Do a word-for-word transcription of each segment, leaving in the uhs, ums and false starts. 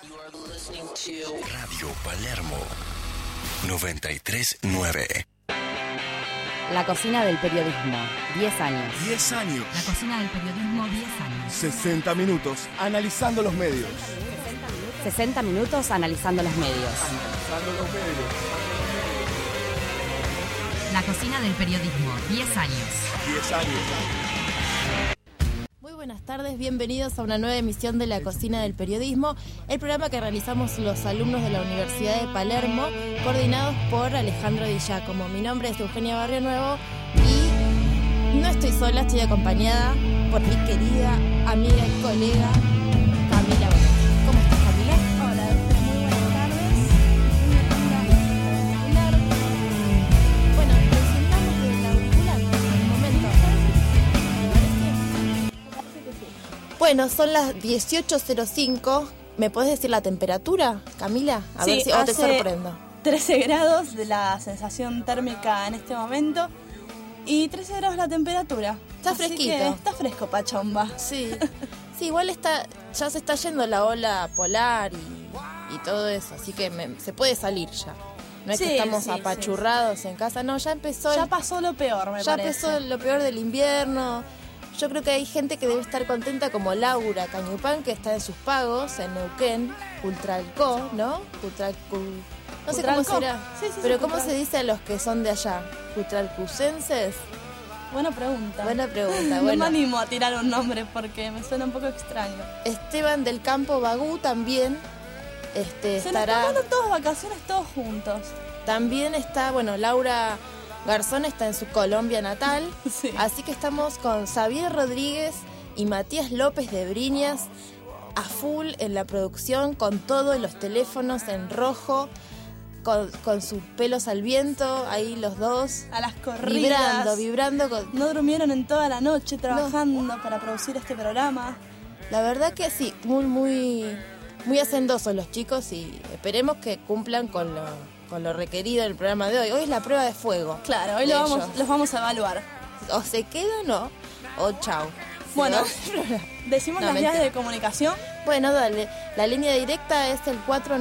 Radio Palermo noventa y tres punto nueve. La cocina del periodismo, diez años. diez años. La cocina del periodismo, diez años. sesenta minutos analizando los medios. sesenta minutos analizando los medios. Analizando los medios. La cocina del periodismo, diez años. diez años. Muy buenas tardes, bienvenidos a una nueva emisión de La Cocina del Periodismo, el programa que realizamos los alumnos de la Universidad de Palermo, coordinados por Alejandro Di Giacomo. Mi nombre es Eugenia Barrio Nuevo y no estoy sola, estoy acompañada por mi querida amiga y colega Camila Bonetti. ¿Cómo estás, Camila? Hola, muy buenas tardes. Una auricular. Bueno, presentamos del auricular en el momento. Bueno, son las dieciocho cero cinco. ¿Me podés decir la temperatura, Camila? A Sí, ver si o te hace sorprendo. trece grados de la sensación térmica en este momento y trece grados la temperatura. Está Así fresquito. que está fresco, Pachomba. Sí, sí, igual está, ya se está yendo la ola polar y, y todo eso, así que me- se puede salir ya. No es Sí, que estamos sí, apachurrados en casa, no, ya empezó, Ya el- pasó lo peor, me ya parece. empezó lo peor del invierno. Yo creo que hay gente que debe estar contenta como Laura Cañupán, que está en sus pagos en Neuquén, Ultralco, ¿no? Ultralcu, no sé cómo Ultralco. será, Sí, sí, sí, pero ¿cómo Ultralco. se dice a los que son de allá? ¿Ultralcucenses? Buena pregunta. Buena pregunta, No me bueno. animo a tirar un nombre porque me suena un poco extraño. Esteban del Campo Bagú también este, Se nos estará. tomaron todas vacaciones todos juntos. También está, bueno, Laura Garzón está en su Colombia natal. Sí. Así que estamos con Xavier Rodríguez y Matías López de Briñas a full en la producción, con todos los teléfonos en rojo, con, con sus pelos al viento, ahí los dos, A las corridas. vibrando, vibrando. Con... No durmieron en toda la noche trabajando para producir este programa. La verdad que sí, muy, muy, muy hacendosos los chicos y esperemos que cumplan con lo, con lo requerido en el programa de hoy. Hoy es la prueba de fuego. Claro, hoy de lo vamos, ellos. los vamos a evaluar. O se quedan o, o chau. Bueno, ¿Sí, no? decimos No, las mentira. vías de comunicación. Bueno, dale. La línea directa es el cuatro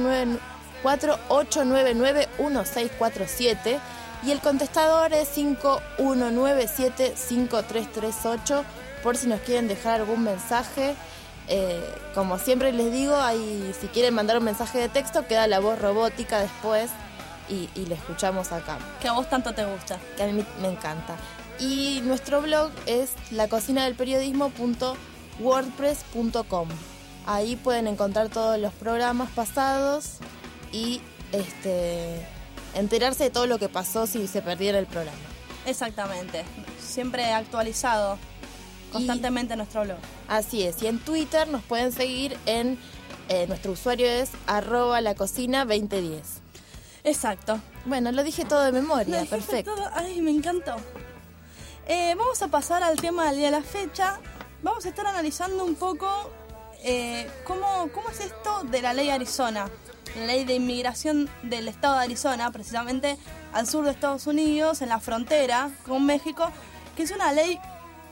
ocho nueve nueve uno seis cuatro siete y el contestador es cinco uno nueve siete cinco tres tres ocho por si nos quieren dejar algún mensaje. Eh, como siempre les digo, ahí, si quieren mandar un mensaje de texto, queda la voz robótica después y, y le escuchamos acá, Que a vos tanto te gusta. que a mí me encanta. Y nuestro blog es la cocina del periodismo punto wordpress punto com. Ahí pueden encontrar todos los programas pasados y este enterarse de todo lo que pasó si se perdiera el programa. Exactamente. Siempre actualizado constantemente nuestro blog. Así es. Y en Twitter nos pueden seguir en eh, nuestro usuario es arroba la cocina veinte diez. Exacto. Bueno, lo dije todo de memoria, Lo dijiste perfecto. todo. Ay, me encantó. Eh, vamos a pasar al tema del día de la fecha. Vamos a estar analizando un poco eh, cómo, cómo es esto de la ley Arizona. La ley de inmigración del estado de Arizona, precisamente al sur de Estados Unidos, en la frontera con México, que es una ley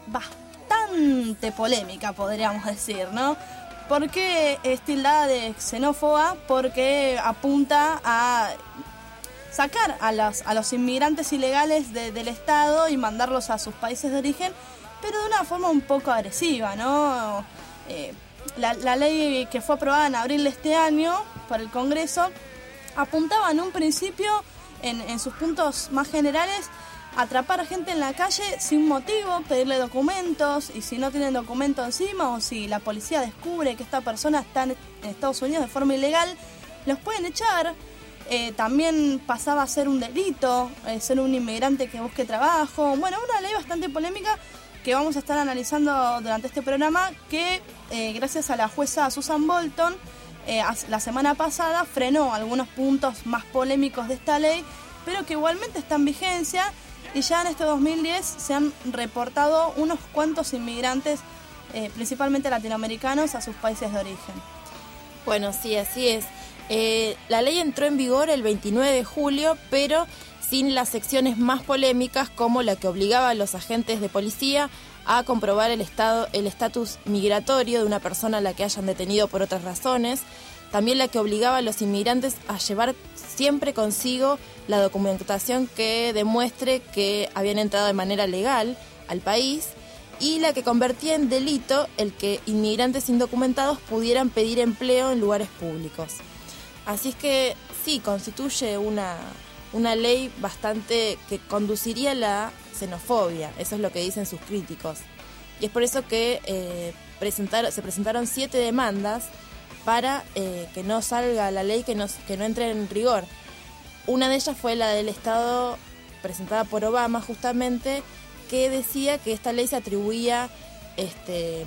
bastante polémica, podríamos decir, ¿no? ¿Por qué es tildada de xenófoba? Porque apunta a sacar a los, a los inmigrantes ilegales de- del estado y mandarlos a sus países de origen, pero de una forma un poco agresiva, ¿no? Eh, la, la ley que fue aprobada en abril de este año por el Congreso apuntaba en un principio, en, en sus puntos más generales, a atrapar a gente en la calle sin motivo, pedirle documentos, y si no tienen documento encima o si la policía descubre que esta persona está en Estados Unidos de forma ilegal, los pueden echar. Eh, también pasaba a ser un delito eh, ser un inmigrante que busque trabajo. Bueno, una ley bastante polémica que vamos a estar analizando durante este programa, que eh, gracias a la jueza Susan Bolton eh, la semana pasada frenó algunos puntos más polémicos de esta ley, pero que igualmente está en vigencia, y ya en este dos mil diez se han reportado unos cuantos inmigrantes, eh, principalmente latinoamericanos, a sus países de origen. Bueno, sí, así es. Eh, la ley entró en vigor el veintinueve de julio, pero sin las secciones más polémicas, como la que obligaba a los agentes de policía a comprobar el estado, el estatus migratorio de una persona a la que hayan detenido por otras razones. también la que obligaba a los inmigrantes a llevar siempre consigo la documentación que demuestre que habían entrado de manera legal al país, y la que convertía en delito el que inmigrantes indocumentados pudieran pedir empleo en lugares públicos. Así es que sí, constituye una, una ley bastante que conduciría a la xenofobia, eso es lo que dicen sus críticos. Y es por eso que eh, presentar, se presentaron siete demandas para eh, que no salga la ley, que no, que no entre en rigor. Una de ellas fue la del Estado, presentada por Obama justamente, que decía que esta ley se atribuía, este,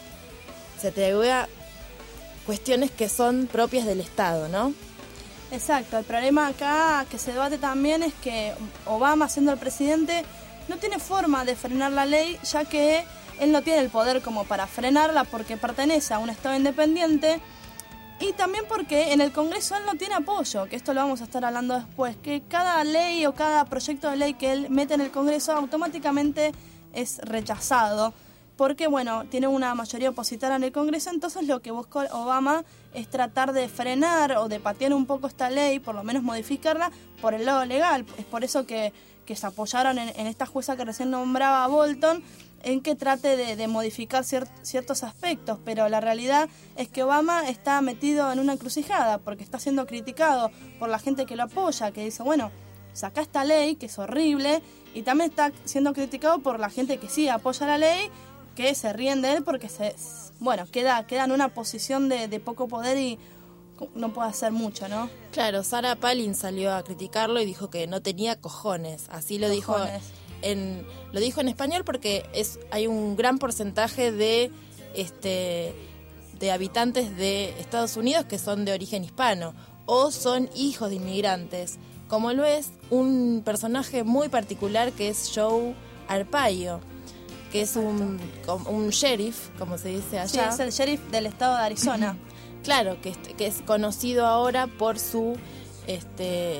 se atribuía cuestiones que son propias del Estado, ¿no? Exacto, el problema acá que se debate también es que Obama, siendo el presidente, no tiene forma de frenar la ley, ya que él no tiene el poder como para frenarla porque pertenece a un Estado independiente, y también porque en el Congreso él no tiene apoyo, que esto lo vamos a estar hablando después, que cada ley o cada proyecto de ley que él mete en el Congreso automáticamente es rechazado, porque bueno, tiene una mayoría opositora en el Congreso. Entonces lo que buscó Obama es tratar de frenar o de patear un poco esta ley, por lo menos modificarla por el lado legal. Es por eso que, que se apoyaron en, en esta jueza que recién nombraba a Bolton, en que trate de, de modificar cier, ciertos aspectos, pero la realidad es que Obama está metido en una encrucijada porque está siendo criticado por la gente que lo apoya, que dice, bueno, saca esta ley, que es horrible, y también está siendo criticado por la gente que sí apoya la ley, que se ríen de él porque se, bueno, queda, queda en una posición de, de poco poder y no puede hacer mucho, ¿no? Claro, Sarah Palin salió a criticarlo y dijo que no tenía cojones, así lo Cojones. dijo en lo dijo en español porque es hay un gran porcentaje de este de habitantes de Estados Unidos que son de origen hispano o son hijos de inmigrantes, como lo es un personaje muy particular que es Joe Arpaio, que es un, un sheriff, como se dice allá. Sí, es el sheriff del estado de Arizona. Claro, que, que es conocido ahora por su este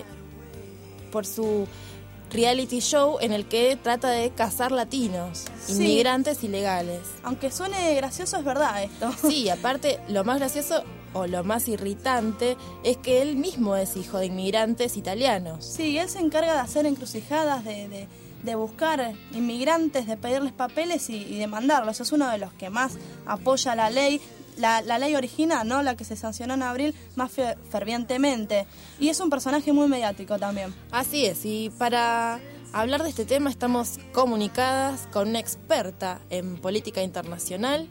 por su reality show en el que trata de cazar latinos, sí, inmigrantes ilegales. Aunque suene gracioso, es verdad esto. Sí, aparte, lo más gracioso o lo más irritante es que él mismo es hijo de inmigrantes italianos. Sí, él se encarga de hacer encrucijadas, de, de, de buscar inmigrantes, de pedirles papeles y, y de mandarlos. Es uno de los que más apoya la ley. La, la ley original, ¿no? La que se sancionó en abril más fe, fervientemente. Y es un personaje muy mediático también. Así es, y para hablar de este tema estamos comunicadas con una experta en política internacional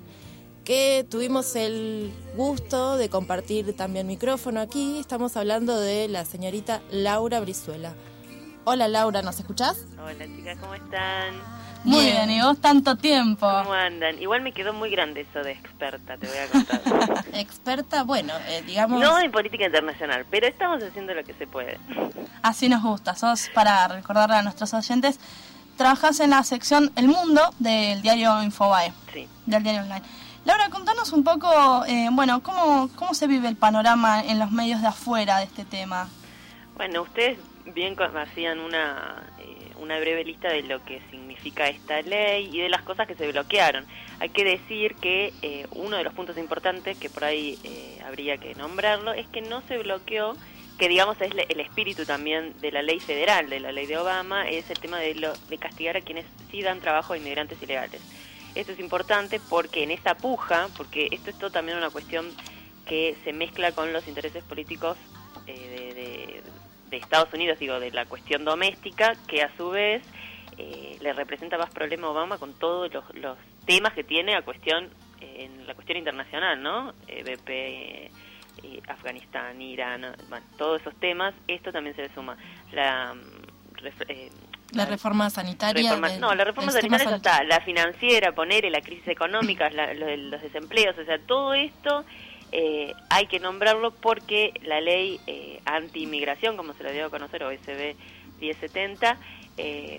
que tuvimos el gusto de compartir también micrófono aquí. Estamos hablando de la señorita Laura Brizuela. Hola Laura, ¿nos escuchás? Hola chicas, ¿cómo están? Muy bien, ¿y vos tanto tiempo? ¿Cómo andan? Igual me quedó muy grande eso de experta, te voy a contar. Experta, bueno, eh, digamos... No en política internacional, pero estamos haciendo lo que se puede. Así nos gusta. Sos, para recordarle a nuestros oyentes, trabajás en la sección El Mundo del diario Infobae. Sí. Del diario online. Laura, contanos un poco, eh, bueno, ¿cómo, cómo se vive el panorama en los medios de afuera de este tema? Bueno, ustedes bien hacían una... una breve lista de lo que significa esta ley y de las cosas que se bloquearon. Hay que decir que eh, uno de los puntos importantes, que por ahí eh, habría que nombrarlo, es que no se bloqueó, que digamos es el espíritu también de la ley federal, de la ley de Obama, es el tema de, lo, de castigar a quienes sí dan trabajo a inmigrantes ilegales. Esto es importante porque en esa puja, porque esto es todo también una cuestión que se mezcla con los intereses políticos eh, de, de de Estados Unidos, digo, de la cuestión doméstica, que a su vez eh, le representa más problema a Obama con todos los, los temas que tiene a cuestión eh, en la cuestión internacional, ¿no? Eh, B P, eh, Afganistán, Irán, bueno, todos esos temas. Esto también se le suma. La, eh, la reforma sanitaria. Reforma, del, no, la reforma sanitaria ya está. La financiera, poner la crisis económica, la, los, los desempleos, o sea, todo esto. Eh, hay que nombrarlo porque la ley eh, anti-inmigración, como se la dio a conocer, O S B diez setenta, eh,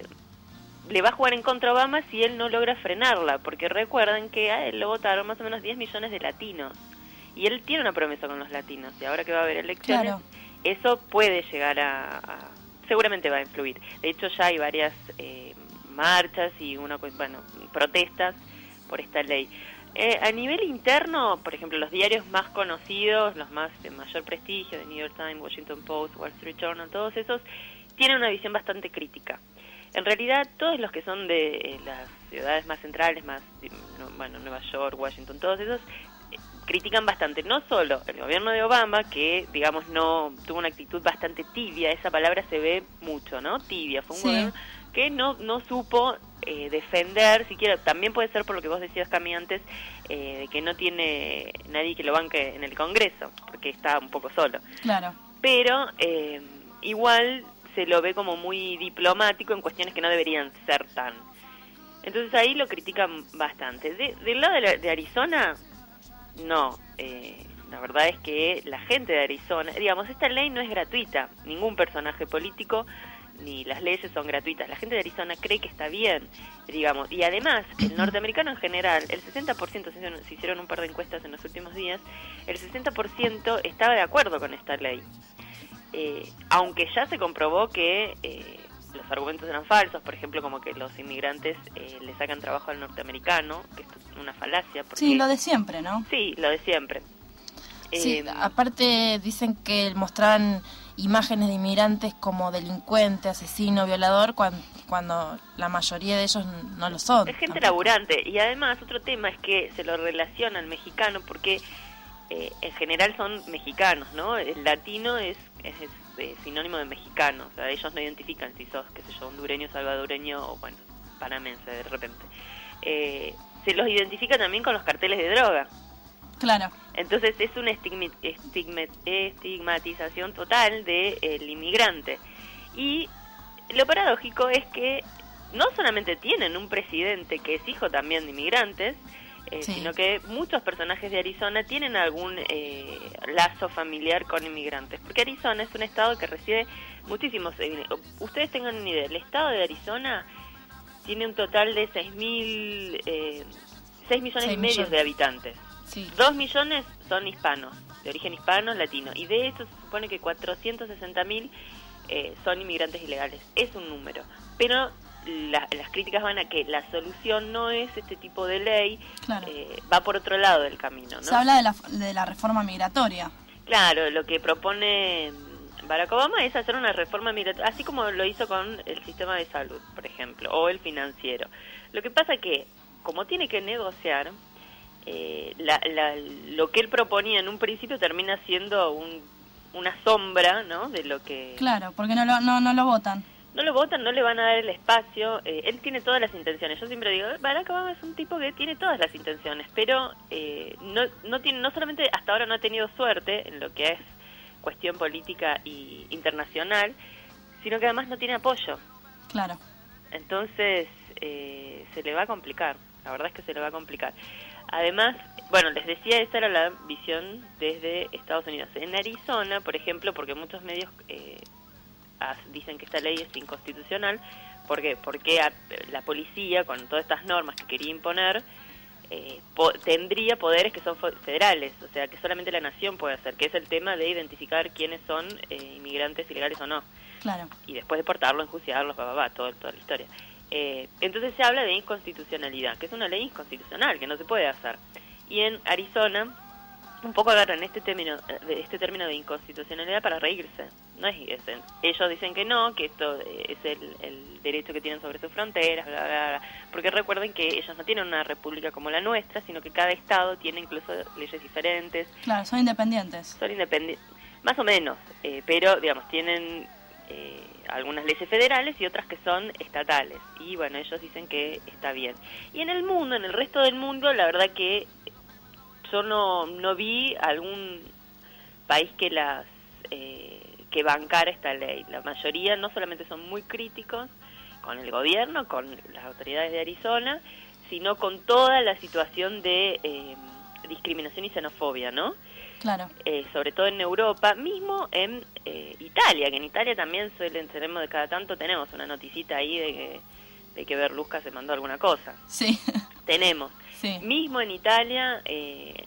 le va a jugar en contra a Obama si él no logra frenarla, porque recuerden que a él lo votaron más o menos diez millones de latinos, y él tiene una promesa con los latinos, y ahora que va a haber elecciones, claro, eso puede llegar a, a... seguramente va a influir. De hecho, ya hay varias eh, marchas y una, bueno, protestas por esta ley. Eh, a nivel interno, por ejemplo, los diarios más conocidos, los más de mayor prestigio, The New York Times, Washington Post, Wall Street Journal, todos esos, tienen una visión bastante crítica. En realidad, todos los que son de eh, las ciudades más centrales, más, no, bueno, Nueva York, Washington, todos esos, eh, critican bastante, no solo el gobierno de Obama, que, digamos, no tuvo una actitud bastante tibia, esa palabra se ve mucho, ¿no? Tibia, fue un Sí. gobierno que no, no supo eh, defender, siquiera, también puede ser por lo que vos decías, Cami, antes, eh, de que no tiene nadie que lo banque en el Congreso, porque está un poco solo. Claro. Pero eh, igual se lo ve como muy diplomático en cuestiones que no deberían ser tan. Entonces ahí lo critican bastante. De, del lado de, la, de Arizona, no. Eh, la verdad es que la gente de Arizona, digamos, esta ley no es gratuita. Ningún personaje político ni las leyes son gratuitas. La gente de Arizona cree que está bien, digamos. Y además, el norteamericano en general, el sesenta por ciento, se hicieron, se hicieron un par de encuestas en los últimos días, el sesenta por ciento estaba de acuerdo con esta ley. Eh, aunque ya se comprobó que eh, los argumentos eran falsos, por ejemplo, como que los inmigrantes eh, le sacan trabajo al norteamericano, que esto es una falacia. Porque, Sí, lo de siempre, ¿no? Sí, lo de siempre. Sí, Eh, aparte dicen que mostraban imágenes de inmigrantes como delincuente, asesino, violador, cuando, cuando la mayoría de ellos no lo son. Es gente tampoco. laburante. Y además, otro tema es que se lo relaciona al mexicano porque eh, en general son mexicanos, ¿no? El latino es, es, es eh, sinónimo de mexicano. O sea, ellos no identifican si sos, qué sé yo, hondureño, salvadoreño o, bueno, panamense de repente. Eh, se los identifica también con los carteles de droga. Claro. Entonces es una estigmi- estigma- estigmatización total del inmigrante. Y lo paradójico es que no solamente tienen un presidente que es hijo también de inmigrantes, eh, Sí. sino que muchos personajes de Arizona tienen algún eh, lazo familiar con inmigrantes. Porque Arizona es un estado que recibe muchísimos... Eh, ustedes tengan una idea, el estado de Arizona tiene un total de seis mil... Eh, seis millones Seis y medio millones. de habitantes. Sí. Dos millones son hispanos, de origen hispano, latino, y de eso se supone que cuatrocientos sesenta mil eh, son inmigrantes ilegales. Es un número, pero la, las críticas van a que la solución no es este tipo de ley, Claro. eh, va por otro lado del camino, ¿no? Se habla de la, de la reforma migratoria. Claro, lo que propone Barack Obama es hacer una reforma migratoria, así como lo hizo con el sistema de salud, por ejemplo, o el financiero. Lo que pasa que, como tiene que negociar, eh, la, la, lo que él proponía en un principio termina siendo un, una sombra, ¿no?, de lo que... Claro, porque no lo, no, no lo votan. No lo votan, no le van a dar el espacio. Eh, él tiene todas las intenciones. Yo siempre digo, Barack Obama es un tipo que tiene todas las intenciones, pero eh, no, no, tiene, no solamente hasta ahora no ha tenido suerte en lo que es cuestión política y internacional, sino que además no tiene apoyo. Claro. Entonces eh, se le va a complicar. La verdad es que se le va a complicar. Además, bueno, les decía, esa era la visión desde Estados Unidos. En Arizona, por ejemplo, porque muchos medios eh, dicen que esta ley es inconstitucional, porque porque a, la policía, con todas estas normas que quería imponer, eh, po tendría poderes que son federales, o sea, que solamente la nación puede hacer, que es el tema de identificar quiénes son eh, inmigrantes ilegales o no. Claro. Y después deportarlos, enjuiciarlos, va, va, va, todo, toda la historia. Eh, entonces se habla de inconstitucionalidad, que es una ley inconstitucional, que no se puede hacer. Y en Arizona, un poco agarran este término, este término de inconstitucionalidad para reírse. No es, es ellos dicen que no, que esto es el, el derecho que tienen sobre sus fronteras, bla, bla, bla, porque recuerden que ellos no tienen una república como la nuestra, sino que cada estado tiene incluso leyes diferentes. Claro, son independientes. Son independientes, más o menos, eh, pero digamos, tienen eh, algunas leyes federales y otras que son estatales. Y bueno, ellos dicen que está bien. Y en el mundo, en el resto del mundo, la verdad que yo no, no vi algún país que las eh, que bancara esta ley. La mayoría no solamente son muy críticos con el gobierno, con las autoridades de Arizona, sino con toda la situación de eh, discriminación y xenofobia, ¿no? Claro. Eh, sobre todo en Europa, mismo en eh, Italia, que en Italia también suelen, tenemos de cada tanto, tenemos una noticita ahí de que, de que Berlusca se mandó alguna cosa. Sí. Tenemos. Sí. Mismo en Italia eh,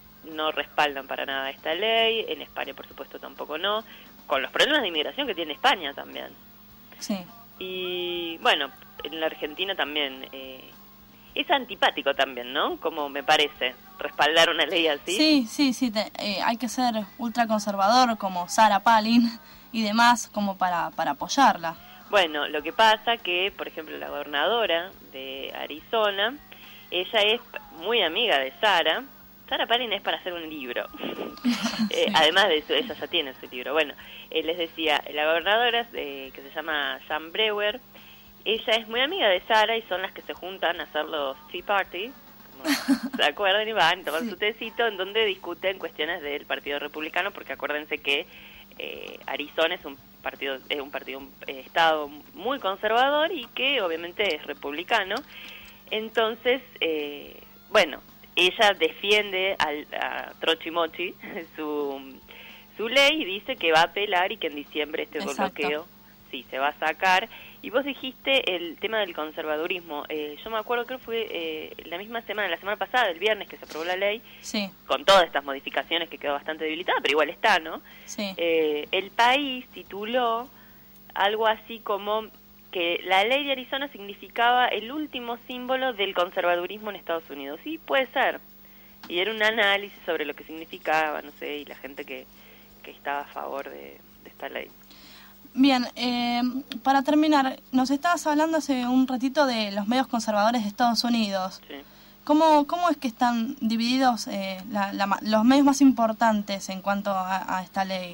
no respaldan para nada esta ley, en España por supuesto tampoco no, con los problemas de inmigración que tiene España también. Sí. Y bueno, en la Argentina también eh, es antipático también, ¿no? Como me parece, respaldar una ley así. Sí, sí, sí, te, eh, hay que ser ultraconservador como Sarah Palin y demás como para, para apoyarla. Bueno, lo que pasa que, por ejemplo, la gobernadora de Arizona, ella es muy amiga de Sarah. Sarah Palin es para hacer un libro. eh, Sí. Además de eso, ella ya tiene ese libro. Bueno, eh, les decía, la gobernadora, eh, que se llama Jan Brewer, ella es muy amiga de Sarah y son las que se juntan a hacer los Tea Party, como se acuerdan, y van, toman Sí. su tecito, en donde discuten cuestiones del Partido Republicano, porque acuérdense que eh, Arizona es un partido, es un partido, un eh, estado muy conservador y que obviamente es republicano. Entonces, eh, bueno, ella defiende al, a Trochimochi su, su ley y dice que va a apelar y que en diciembre este Exacto. bloqueo sí se va a sacar. Y vos dijiste el tema del conservadurismo. Eh, yo me acuerdo que fue eh, la misma semana, la semana pasada, el viernes, que se aprobó la ley, Sí, con todas estas modificaciones que quedó bastante debilitada, pero igual está, ¿no? sí. Eh, el país tituló algo así como que la ley de Arizona significaba el último símbolo del conservadurismo en Estados Unidos. Sí, puede ser. Y era un análisis sobre lo que significaba, no sé, y la gente que, que estaba a favor de, de esta ley. Bien, eh, para terminar, nos estabas hablando hace un ratito de los medios conservadores de Estados Unidos. Sí. ¿Cómo, cómo es que están divididos eh, la, la, los medios más importantes en cuanto a, a esta ley?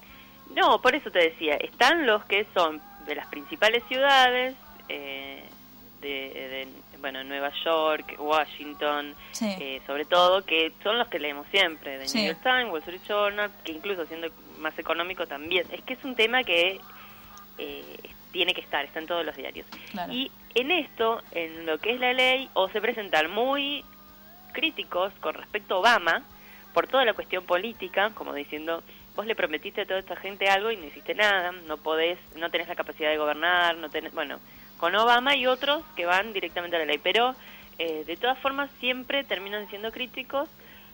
No, por eso te decía, están los que son de las principales ciudades, eh, de, de, bueno, Nueva York, Washington, Sí. eh, sobre todo, que son los que leemos siempre, de Sí. New York Times, Wall Street Journal, que incluso siendo más económico también. Es que es un tema que eh, tiene que estar, está en todos los diarios. Claro. Y en esto, en lo que es la ley, o se presentan muy críticos con respecto a Obama, por toda la cuestión política, como diciendo, vos le prometiste a toda esta gente algo y no hiciste nada, no podés, no tenés la capacidad de gobernar, no tenés, bueno, con Obama y otros que van directamente a la ley, pero eh, de todas formas siempre terminan siendo críticos,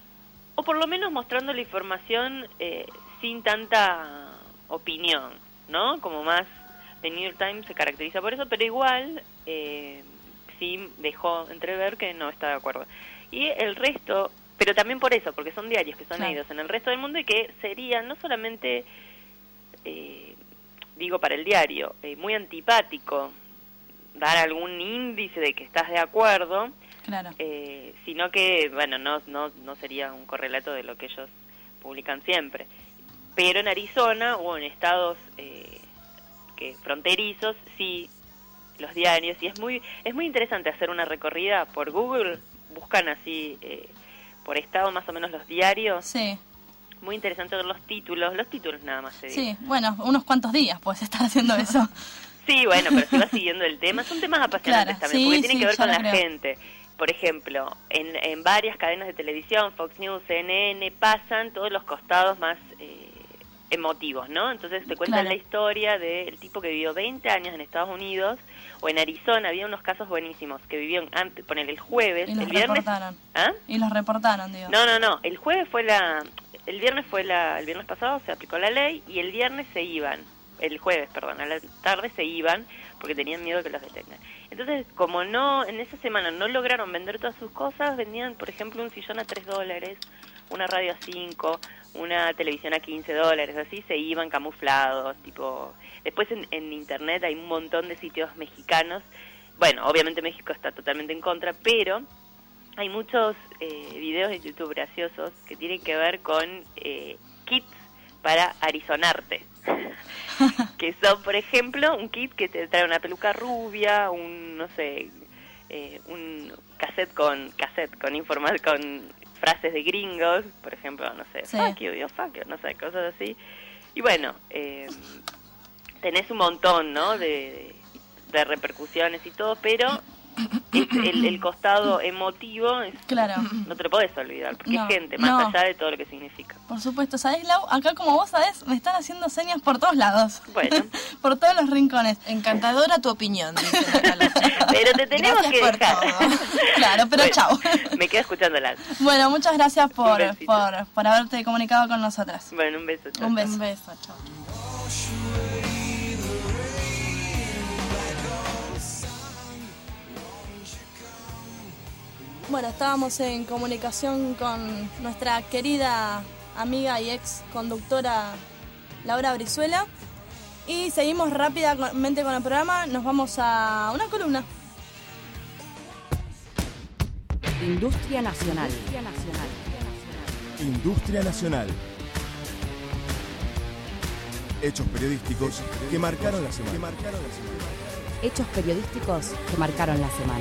o por lo menos mostrando la información eh, sin tanta opinión, ¿no? Como más, The New York Times se caracteriza por eso, pero igual eh, sí dejó entrever que no está de acuerdo. Y el resto, pero también por eso, porque son diarios que son Claro. leídos en el resto del mundo y que serían no solamente, eh, digo para el diario, eh, muy antipático dar algún índice de que estás de acuerdo, Claro. eh, sino que, bueno, no, no, no sería un correlato de lo que ellos publican siempre. Pero en Arizona o en estados eh, que fronterizos, sí, los diarios, y es muy es muy interesante hacer una recorrida por Google, buscan así eh, por estado más o menos los diarios, Sí, muy interesante ver los títulos, los títulos nada más se dice. sí. Bueno, unos cuantos días puedes estar haciendo eso. Sí, bueno, pero si vas siguiendo el tema, son temas apasionantes Claro, también, sí, porque tienen sí, que ver yo con lo la creo. gente. Por ejemplo, en, en varias cadenas de televisión, Fox News, C N N, pasan todos los costados más eh, emotivos, ¿no? Entonces te cuentan Claro. la historia del tipo que vivió veinte años en Estados Unidos, o en Arizona, había unos casos buenísimos, que vivieron antes, ponele el jueves, Y los el viernes... reportaron. ¿Ah? Y los reportaron, digo. No, no, no, el jueves fue la... El viernes fue la... El viernes pasado se aplicó la ley y el viernes se iban, el jueves, perdón, a la tarde se iban porque tenían miedo que los detengan. Entonces, como no, en esa semana no lograron vender todas sus cosas, vendían, por ejemplo, un sillón a tres dólares, una radio a cinco, una televisión a quince dólares, así se iban camuflados, tipo... Después en, en internet hay un montón de sitios mexicanos, bueno, obviamente México está totalmente en contra, pero hay muchos eh, videos de YouTube graciosos que tienen que ver con eh, kits para arizonarte. Que son, por ejemplo, un kit que te trae una peluca rubia, un, no sé, eh, un cassette con cassette con informal con frases de gringos, por ejemplo, no sé, Sí. fuck you, yo fuck you, no sé, cosas así. Y bueno, eh, tenés un montón, ¿no? De, de repercusiones y todo, pero es el, el costado emotivo es, Claro. no te lo podés olvidar, porque No, es gente, más no. allá de todo lo que significa. Por supuesto, ¿sabés, Lau? Acá, como vos sabés, me están haciendo señas por todos lados. Bueno. Por todos los rincones. Encantadora tu opinión, dicen acá los chicos. Pero te tenemos Gracias que por dejar. todo. Claro, pero Bueno, chau. Me quedo escuchándola. Bueno, muchas gracias por, Un besito. por, por haberte comunicado con nosotras. Bueno, un beso. chao, Un chao. beso. Un beso, chao. Bueno, estábamos en comunicación con nuestra querida amiga y ex conductora Laura Brizuela y seguimos rápidamente con el programa. Nos vamos a una columna. Industria Nacional. Industria Nacional. Industria Nacional. Hechos periodísticos que marcaron la semana. Hechos periodísticos que marcaron la semana.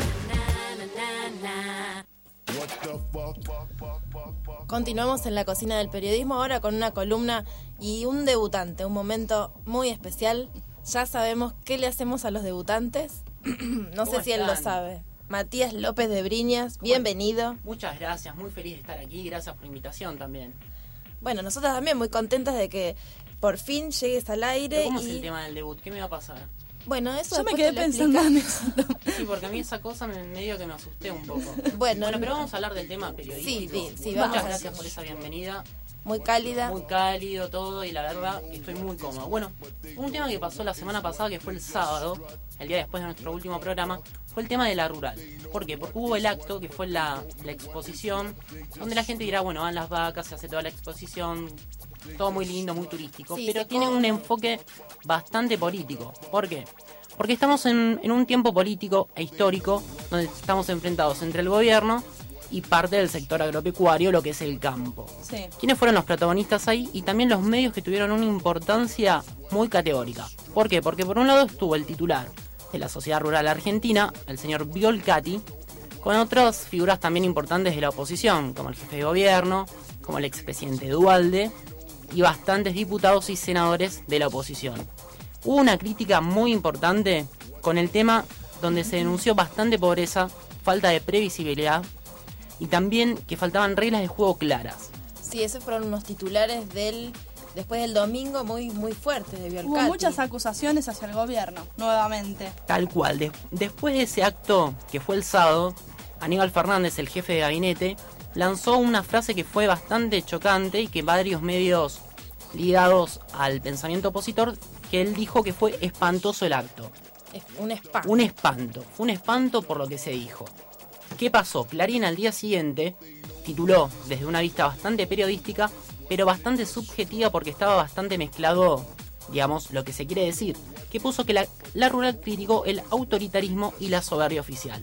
Continuamos en la cocina del periodismo ahora con una columna y un debutante, un momento muy especial. Ya sabemos qué le hacemos a los debutantes. No sé si él lo sabe. Matías López de Briñas, bienvenido. Muchas gracias, muy feliz de estar aquí, gracias por la invitación también. Bueno, nosotros también muy contentas de que por fin llegues al aire. ¿Pero cómo y... es el tema del debut? ¿Qué me va a pasar? Bueno, eso yo me quedé pensando en eso. Sí, porque a mí esa cosa me medio que me asusté un poco. Bueno, bueno pero vamos a hablar del tema periodístico. Sí, sí, sí, Muchas vamos gracias por esa bienvenida. Muy cálida. Muy cálido todo y la verdad que estoy muy cómodo. Bueno, un tema que pasó la semana pasada, que fue el sábado, el día después de nuestro último programa, fue el tema de la rural. ¿Por qué? Porque hubo el acto, que fue la, la exposición, donde la gente dirá, bueno, van las vacas, se hace toda la exposición, todo muy lindo, muy turístico, Sí, pero se tiene come. un enfoque bastante político. ¿Por qué? Porque estamos en, en un tiempo político e histórico donde estamos enfrentados entre el gobierno y parte del sector agropecuario, lo que es el campo. Sí. ¿Quiénes fueron los protagonistas ahí? Y también los medios que tuvieron una importancia muy categórica. ¿Por qué? Porque por un lado estuvo el titular de la Sociedad Rural Argentina, el señor Biolcati, con otras figuras también importantes de la oposición, como el jefe de gobierno, como el expresidente Duhalde, y bastantes diputados y senadores de la oposición. Hubo una crítica muy importante con el tema donde se denunció bastante pobreza, falta de previsibilidad y también que faltaban reglas de juego claras. Sí, esos fueron unos titulares del después del domingo muy muy fuertes de Biolcati. Hubo muchas acusaciones hacia el gobierno, nuevamente. Tal cual. De- después de ese acto, que fue el sábado, Aníbal Fernández, el jefe de gabinete, lanzó una frase que fue bastante chocante y que varios medios ligados al pensamiento opositor, que él dijo que fue espantoso el acto. Es un espanto. Un espanto. Fue un espanto por lo que se dijo. ¿Qué pasó? Clarín al día siguiente tituló desde una vista bastante periodística, pero bastante subjetiva porque estaba bastante mezclado, digamos, lo que se quiere decir. Que puso que la, la rural criticó el autoritarismo y la soberbia oficial.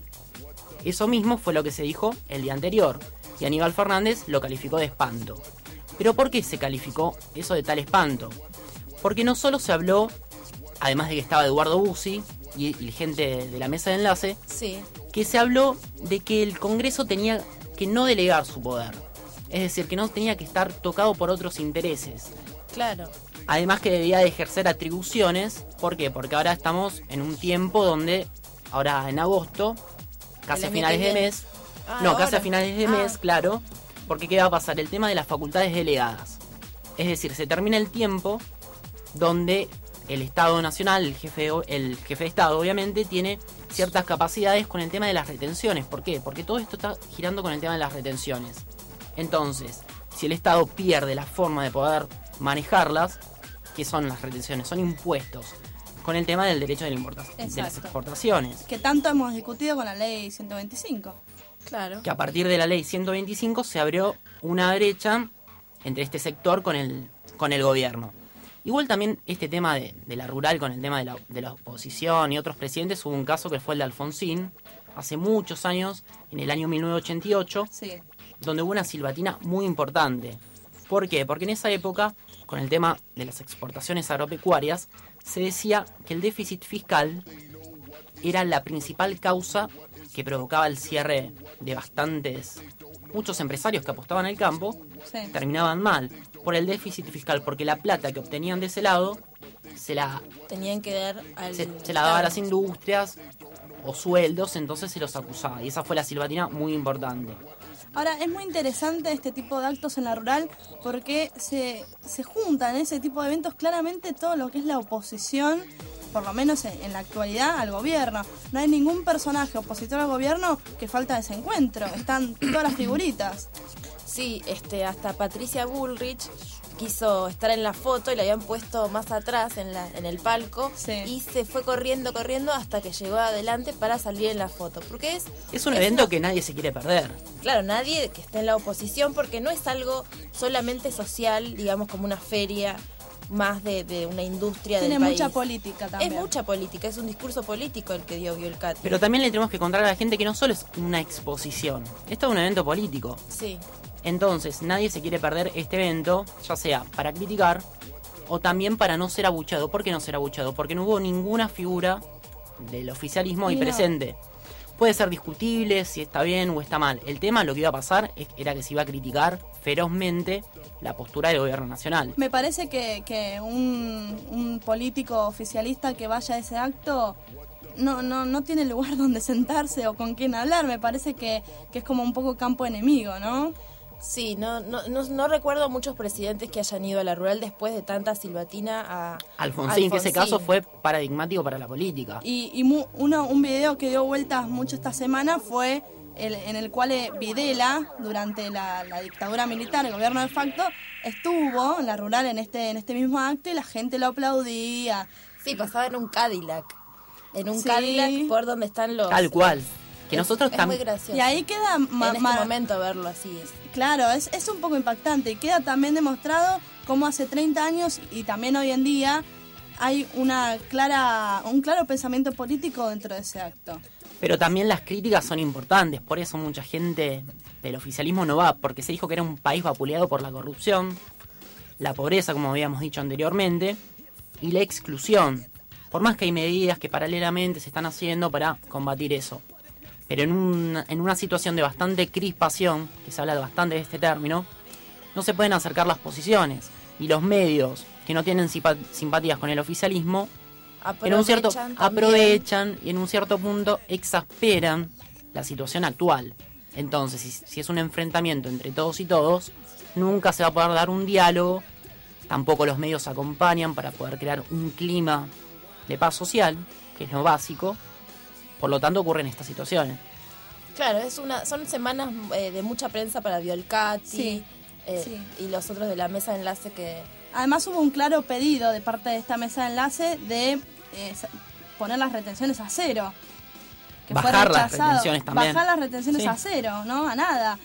Eso mismo fue lo que se dijo el día anterior, y Aníbal Fernández lo calificó de espanto. ¿Pero por qué se calificó eso de tal espanto? Porque no solo se habló, además de que estaba Eduardo Bussi y, y gente de la mesa de enlace, Sí. que se habló de que el Congreso tenía que no delegar su poder. Es decir, que no tenía que estar tocado por otros intereses. Claro. Además que debía de ejercer atribuciones. ¿Por qué? Porque ahora estamos en un tiempo donde, ahora en agosto, casi El a año finales que de viene. mes, Ah, no, ahora. casi a finales de Ah. mes, claro, porque ¿qué va a pasar? El tema de las facultades delegadas. Es decir, se termina el tiempo donde el Estado Nacional, el jefe, el jefe de Estado obviamente, tiene ciertas capacidades con el tema de las retenciones. ¿Por qué? Porque todo esto está girando con el tema de las retenciones. Entonces, si el Estado pierde la forma de poder manejarlas, ¿qué son las retenciones? Son impuestos, con el tema del derecho de, la importa- de las Exacto. exportaciones. Que tanto hemos discutido con la ley ciento veinticinco. Claro. Que a partir de la ley ciento veinticinco se abrió una brecha entre este sector con el, con el gobierno. Igual también este tema de, de la rural con el tema de la, de la oposición y otros presidentes, hubo un caso que fue el de Alfonsín, hace muchos años, en el año mil novecientos ochenta y ocho, Sí. donde hubo una silbatina muy importante. ¿Por qué? Porque en esa época, con el tema de las exportaciones agropecuarias, se decía que el déficit fiscal era la principal causa que provocaba el cierre de bastantes, muchos empresarios que apostaban al campo, Sí. terminaban mal por el déficit fiscal, porque la plata que obtenían de ese lado se la, Tenían que dar al se, se la daba a las Estado. industrias o sueldos, entonces se los acusaba. Y esa fue la silbatina muy importante. Ahora, es muy interesante este tipo de actos en la rural porque se, se juntan en ese tipo de eventos claramente todo lo que es la oposición, por lo menos en, en la actualidad, al gobierno. No hay ningún personaje opositor al gobierno que falta de ese encuentro. Están todas las figuritas. Sí, este, hasta Patricia Bullrich, quiso estar en la foto y la habían puesto más atrás en, la, en el palco Sí. y se fue corriendo, corriendo hasta que llegó adelante para salir en la foto. Porque es... Es un es evento una- que nadie se quiere perder. Claro, nadie que esté en la oposición, porque no es algo solamente social, digamos, como una feria más de, de una industria Tiene del país. mucha política también. Es mucha política, es un discurso político el que dio Violcati. Pero también le tenemos que contar a la gente que no solo es una exposición, esto es un evento político. Sí, Entonces, nadie se quiere perder este evento, ya sea para criticar o también para no ser abucheado. ¿Por qué no ser abucheado? Porque no hubo ninguna figura del oficialismo ahí Y no. presente. Puede ser discutible si está bien o está mal. El tema, lo que iba a pasar, es- era que se iba a criticar ferozmente la postura del gobierno nacional. Me parece que, que un, un político oficialista que vaya a ese acto no, no, no tiene lugar donde sentarse o con quién hablar. Me parece que, que es como un poco campo enemigo, ¿no? sí, no, no, no, no recuerdo muchos presidentes que hayan ido a la rural después de tanta silbatina a Alfonsín, que ese Alfonsín. caso fue paradigmático para la política. Y, y mu- uno, un video que dio vueltas mucho esta semana fue el, en el cual eh, Videla, durante la, la dictadura militar, el gobierno de facto, estuvo en la rural en este, en este mismo acto y la gente lo aplaudía. Sí, pasaba en un Cadillac. En un Sí. Cadillac por donde están los... Tal cual. Que Es- nosotros es tam- muy gracioso. Y ahí queda ma- en este ma- momento verlo así. es- Claro, es, es un poco impactante y queda también demostrado cómo hace treinta años y también hoy en día hay una clara, un claro pensamiento político dentro de ese acto. Pero también las críticas son importantes, por eso mucha gente del oficialismo no va, porque se dijo que era un país vapuleado por la corrupción, la pobreza, como habíamos dicho anteriormente, y la exclusión, por más que hay medidas que paralelamente se están haciendo para combatir eso. Pero en, un, en una situación de bastante crispación, que se habla bastante de este término, no se pueden acercar las posiciones, y los medios que no tienen simpa- simpatías con el oficialismo en un cierto Aprovechan también. aprovechan y en un cierto punto exasperan la situación actual. Entonces, si, si es un enfrentamiento entre todos y todos, nunca se va a poder dar un diálogo, tampoco los medios acompañan para poder crear un clima de paz social, que es lo básico. Por lo tanto, ocurren estas situaciones. Claro, es una, son semanas eh, de mucha prensa para Violcati Sí, eh, sí. y los otros de la mesa de enlace que... Además hubo un claro pedido de parte de esta mesa de enlace de eh, sa- poner las retenciones a cero. fue Bajar las rechazado. retenciones también. Bajar las retenciones Sí. a cero, ¿no? A nada.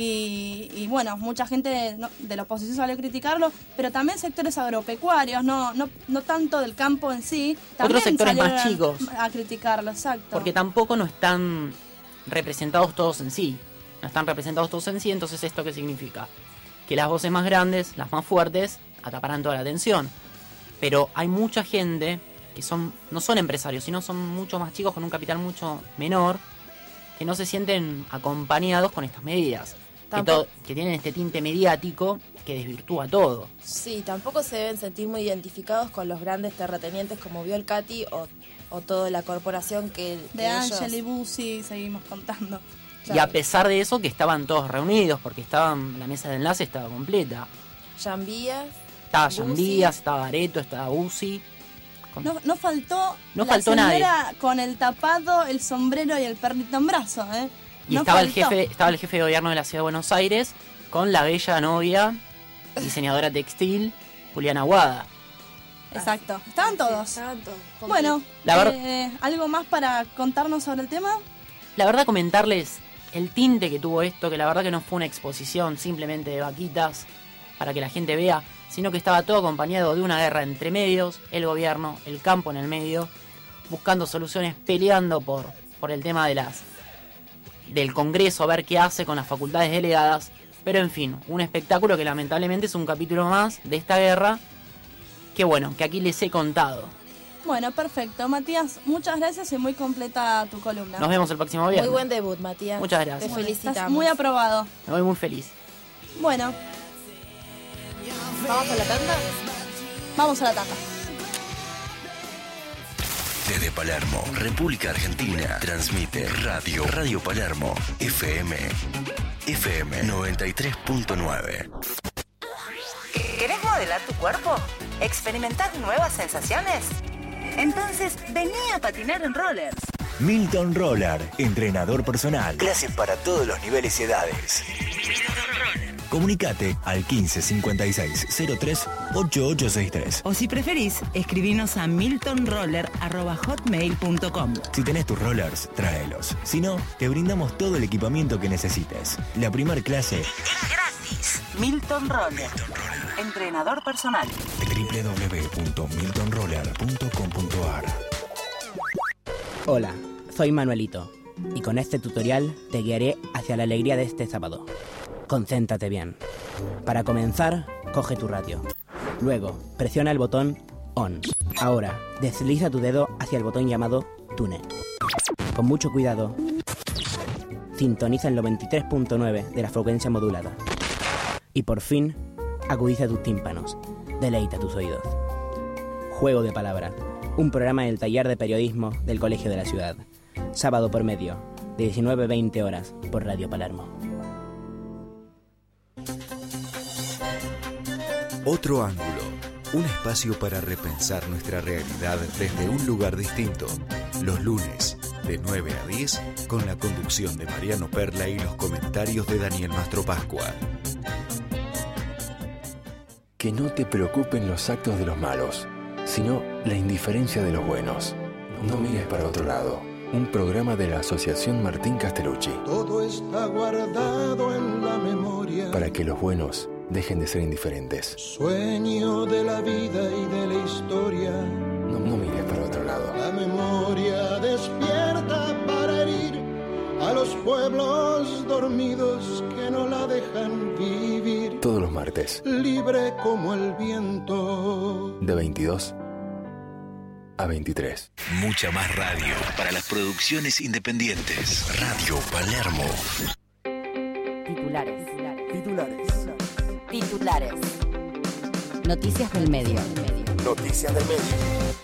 Y, y bueno, mucha gente no- de la oposición salió a criticarlo, pero también sectores agropecuarios, no no no tanto del campo en sí. También Otros sectores más salieron chicos. A criticarlo, exacto. Porque tampoco no están representados todos en sí. No están representados todos en sí, entonces ¿esto qué significa? Que las voces más grandes, las más fuertes, acaparan toda la atención. Pero hay mucha gente que son no son empresarios, sino son mucho más chicos con un capital mucho menor, que no se sienten acompañados con estas medidas. Que, Tampoco- to- que tienen este tinte mediático que desvirtúa todo. Sí, tampoco se deben sentir muy identificados con los grandes terratenientes como Violcati o, o toda la corporación que, que de ellos- Angeli Bussi seguimos contando. Y a pesar de eso que estaban todos reunidos, porque estaban la mesa de enlace estaba completa. Jean Vías, Estaba Bussi. Yandías, estaba Areto, estaba Uzi. Con- No, no faltó No la faltó señora con el tapado, el sombrero y el perrito en brazo, ¿eh? Y No estaba el faltó. jefe, estaba el jefe de gobierno de la ciudad de Buenos Aires con la bella novia, diseñadora textil, Juliana Aguada. Exacto, estaban todos. estaban todos. Bueno, La ver- eh, ¿algo más para contarnos sobre el tema? La verdad, comentarles el tinte que tuvo esto, que la verdad que no fue una exposición simplemente de vaquitas para que la gente vea, sino que estaba todo acompañado de una guerra entre medios, el gobierno, el campo en el medio, buscando soluciones, peleando por, por el tema de las del Congreso, a ver qué hace con las facultades delegadas. Pero en fin, un espectáculo que lamentablemente es un capítulo más de esta guerra, que bueno, que aquí les he contado. Bueno, perfecto. Matías, muchas gracias y muy completa tu columna. Nos vemos el próximo Muy viernes. buen debut, Matías. Muchas gracias. Te Bueno, felicitamos. estás muy aprobado. Me voy muy feliz. Bueno, ¿Vamos a la tanda? vamos a la tanda. Desde Palermo, República Argentina, transmite Radio Radio Palermo, F M, F M noventa y tres punto nueve. ¿Querés modelar tu cuerpo? ¿Experimentar nuevas sensaciones? Entonces, vení a patinar en rollers. Milton Roller, entrenador personal. Clases para todos los niveles y edades. Comunicate al quince cincuenta y seis cero tres ochenta y ocho sesenta y tres. O si preferís, escribinos a milton roller arroba hotmail punto com. Si tenés tus rollers, tráelos. Si no, te brindamos todo el equipamiento que necesites. La primer clase es gratis. Milton Roller. Milton Roller. Entrenador personal. doble u doble u doble u punto milton roller punto com punto a r. Hola, soy Manuelito. Y con este tutorial te guiaré hacia la alegría de este sábado. Concéntrate bien. Para comenzar, coge tu radio. Luego, presiona el botón ON. Ahora, desliza tu dedo hacia el botón llamado Tune. Con mucho cuidado, sintoniza el noventa y tres punto nueve de la frecuencia modulada. Y por fin, agudiza tus tímpanos. Deleita tus oídos. Juego de Palabras, un programa del taller de periodismo del Colegio de la Ciudad. Sábado por medio, de diecinueve a veinte horas, por Radio Palermo. Otro ángulo, un espacio para repensar nuestra realidad desde un lugar distinto. Los lunes, de nueve a diez, con la conducción de Mariano Perla y los comentarios de Daniel Mastropascua. Que no te preocupen los actos de los malos, sino la indiferencia de los buenos. No mires para otro lado. Un programa de la Asociación Martín Castellucci. Todo está guardado en la memoria. Para que los buenos dejen de ser indiferentes. Sueño de la vida y de la historia. No, no mires para otro lado. La memoria despierta para herir a los pueblos dormidos que no la dejan vivir. Todos los martes. Libre como el viento. De veintidós a veintitrés. Mucha más radio para las producciones independientes. Radio Palermo. Titulares. Titulares. Titulares. Noticias del medio. Noticias del medio.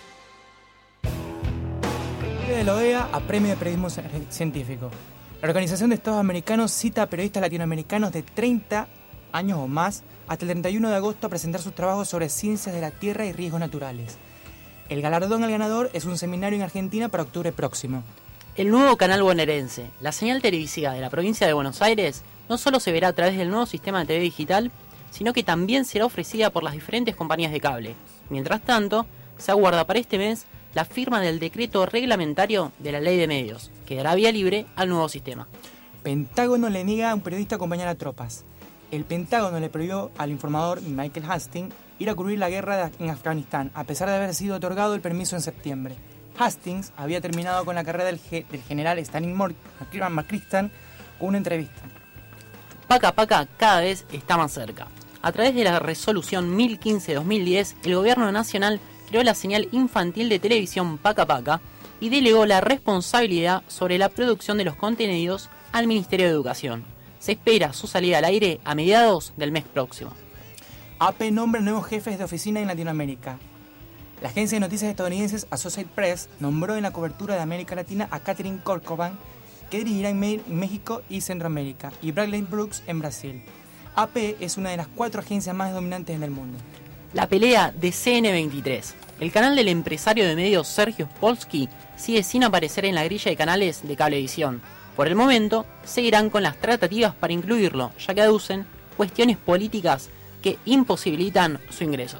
De la O E A a Premio de Periodismo Científico. La Organización de Estados Americanos cita a periodistas latinoamericanos de treinta años o más hasta el treinta y uno de agosto a presentar sus trabajos sobre ciencias de la tierra y riesgos naturales. El galardón al ganador es un seminario en Argentina para octubre próximo. El nuevo canal bonaerense, la señal televisiva de la provincia de Buenos Aires, no solo se verá a través del nuevo sistema de T V digital, sino que también será ofrecida por las diferentes compañías de cable. Mientras tanto, se aguarda para este mes la firma del decreto reglamentario de la Ley de Medios, que dará vía libre al nuevo sistema. Pentágono le niega a un periodista acompañar a tropas. El Pentágono le prohibió al informador Michael Hastings ir a cubrir la guerra en Afganistán, a pesar de haber sido otorgado el permiso en septiembre. Hastings había terminado con la carrera del, ge- del general Stanley McChrystal con una entrevista. Paca Paca cada vez está más cerca. A través de la resolución mil quince dos mil diez, el gobierno nacional creó la señal infantil de televisión Paca Paca y delegó la responsabilidad sobre la producción de los contenidos al Ministerio de Educación. Se espera su salida al aire a mediados del mes próximo. A P nombra nuevos jefes de oficina en Latinoamérica. La agencia de noticias estadounidense Associated Press nombró en la cobertura de América Latina a Catherine Corcovan, que dirigirá en, Me- en México y Centroamérica, y Bradley Brooks en Brasil. A P es una de las cuatro agencias más dominantes en el mundo. La pelea de C N veintitrés. El canal del empresario de medios Sergio Spolsky sigue sin aparecer en la grilla de canales de cablevisión. Por el momento, seguirán con las tratativas para incluirlo, ya que aducen cuestiones políticas que imposibilitan su ingreso.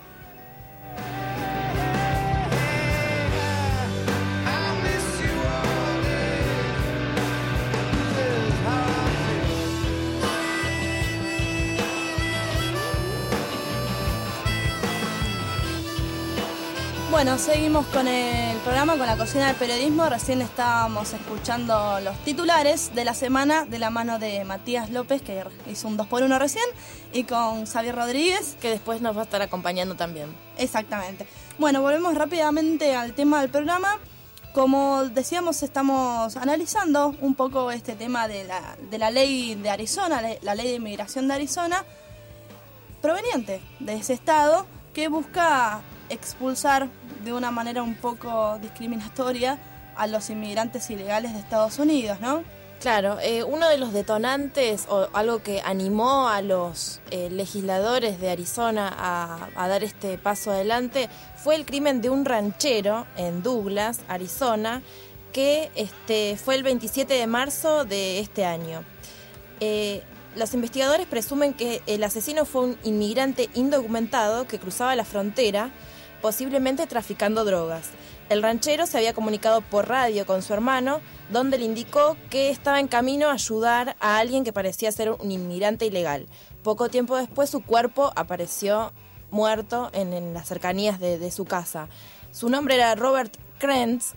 Bueno, seguimos con el programa, con la cocina del periodismo. Recién estábamos escuchando los titulares de la semana de la mano de Matías López, que hizo un dos por uno recién, y con Xavier Rodríguez, que después nos va a estar acompañando también. Exactamente. Bueno, volvemos rápidamente al tema del programa. Como decíamos, estamos analizando un poco este tema de la, de la ley de Arizona, la ley de inmigración de Arizona, proveniente de ese estado, que busca expulsar de una manera un poco discriminatoria a los inmigrantes ilegales de Estados Unidos, ¿no? Claro, eh, uno de los detonantes o algo que animó a los eh, legisladores de Arizona a, a dar este paso adelante fue el crimen de un ranchero en Douglas, Arizona, que este, fue el veintisiete de marzo de este año. Eh, los investigadores presumen que el asesino fue un inmigrante indocumentado que cruzaba la frontera, posiblemente traficando drogas. El ranchero se había comunicado por radio con su hermano, donde le indicó que estaba en camino a ayudar a alguien que parecía ser un inmigrante ilegal. Poco tiempo después su cuerpo apareció muerto en, en las cercanías de, de su casa. Su nombre era Robert Krentz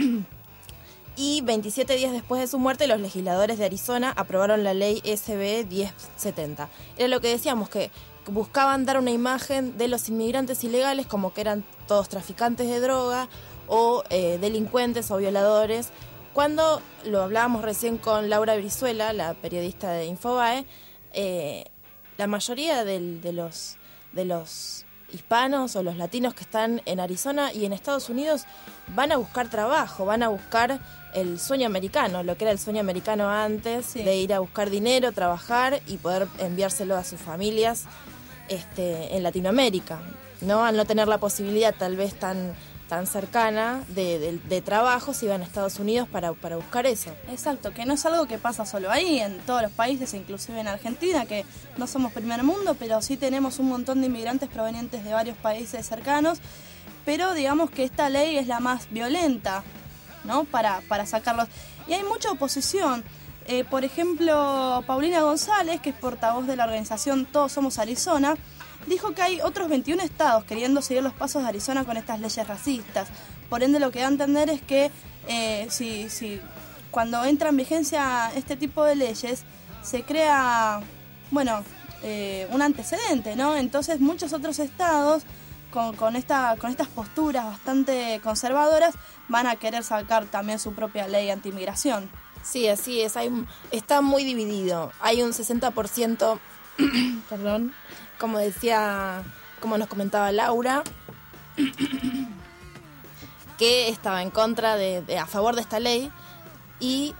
y veintisiete días después de su muerte los legisladores de Arizona aprobaron la ley S B diez setenta. Era lo que decíamos, que buscaban dar una imagen de los inmigrantes ilegales como que eran todos traficantes de droga o eh, delincuentes o violadores. Cuando lo hablábamos recién con Laura Brizuela, la periodista de Infobae, eh, la mayoría del, de los de los hispanos o los latinos que están en Arizona y en Estados Unidos van a buscar trabajo, van a buscar el sueño americano, lo que era el sueño americano antes, sí, de ir a buscar dinero, trabajar y poder enviárselo a sus familias este, en Latinoamérica, ¿no? Al no tener la posibilidad tal vez tan tan cercana de, de, de trabajo, se iban a Estados Unidos para, para buscar eso. Exacto, que no es algo que pasa solo ahí, en todos los países, inclusive en Argentina, que no somos primer mundo, pero sí tenemos un montón de inmigrantes provenientes de varios países cercanos, pero digamos que esta ley es la más violenta, ¿no? Para, para sacarlos. Y hay mucha oposición. Eh, por ejemplo, Paulina González, que es portavoz de la organización Todos Somos Arizona, dijo que hay otros veintiún estados queriendo seguir los pasos de Arizona con estas leyes racistas. Por ende, lo que da a entender es que eh, si, si cuando entra en vigencia este tipo de leyes, se crea, bueno, eh, un antecedente, ¿no? Entonces, muchos otros estados con, con, esta, con estas posturas bastante conservadoras van a querer sacar también su propia ley anti-inmigración. Sí, así es. Hay, está muy dividido. Hay un sesenta por ciento, perdón, como decía, como nos comentaba Laura, que estaba en contra de, de, a favor de esta ley. Y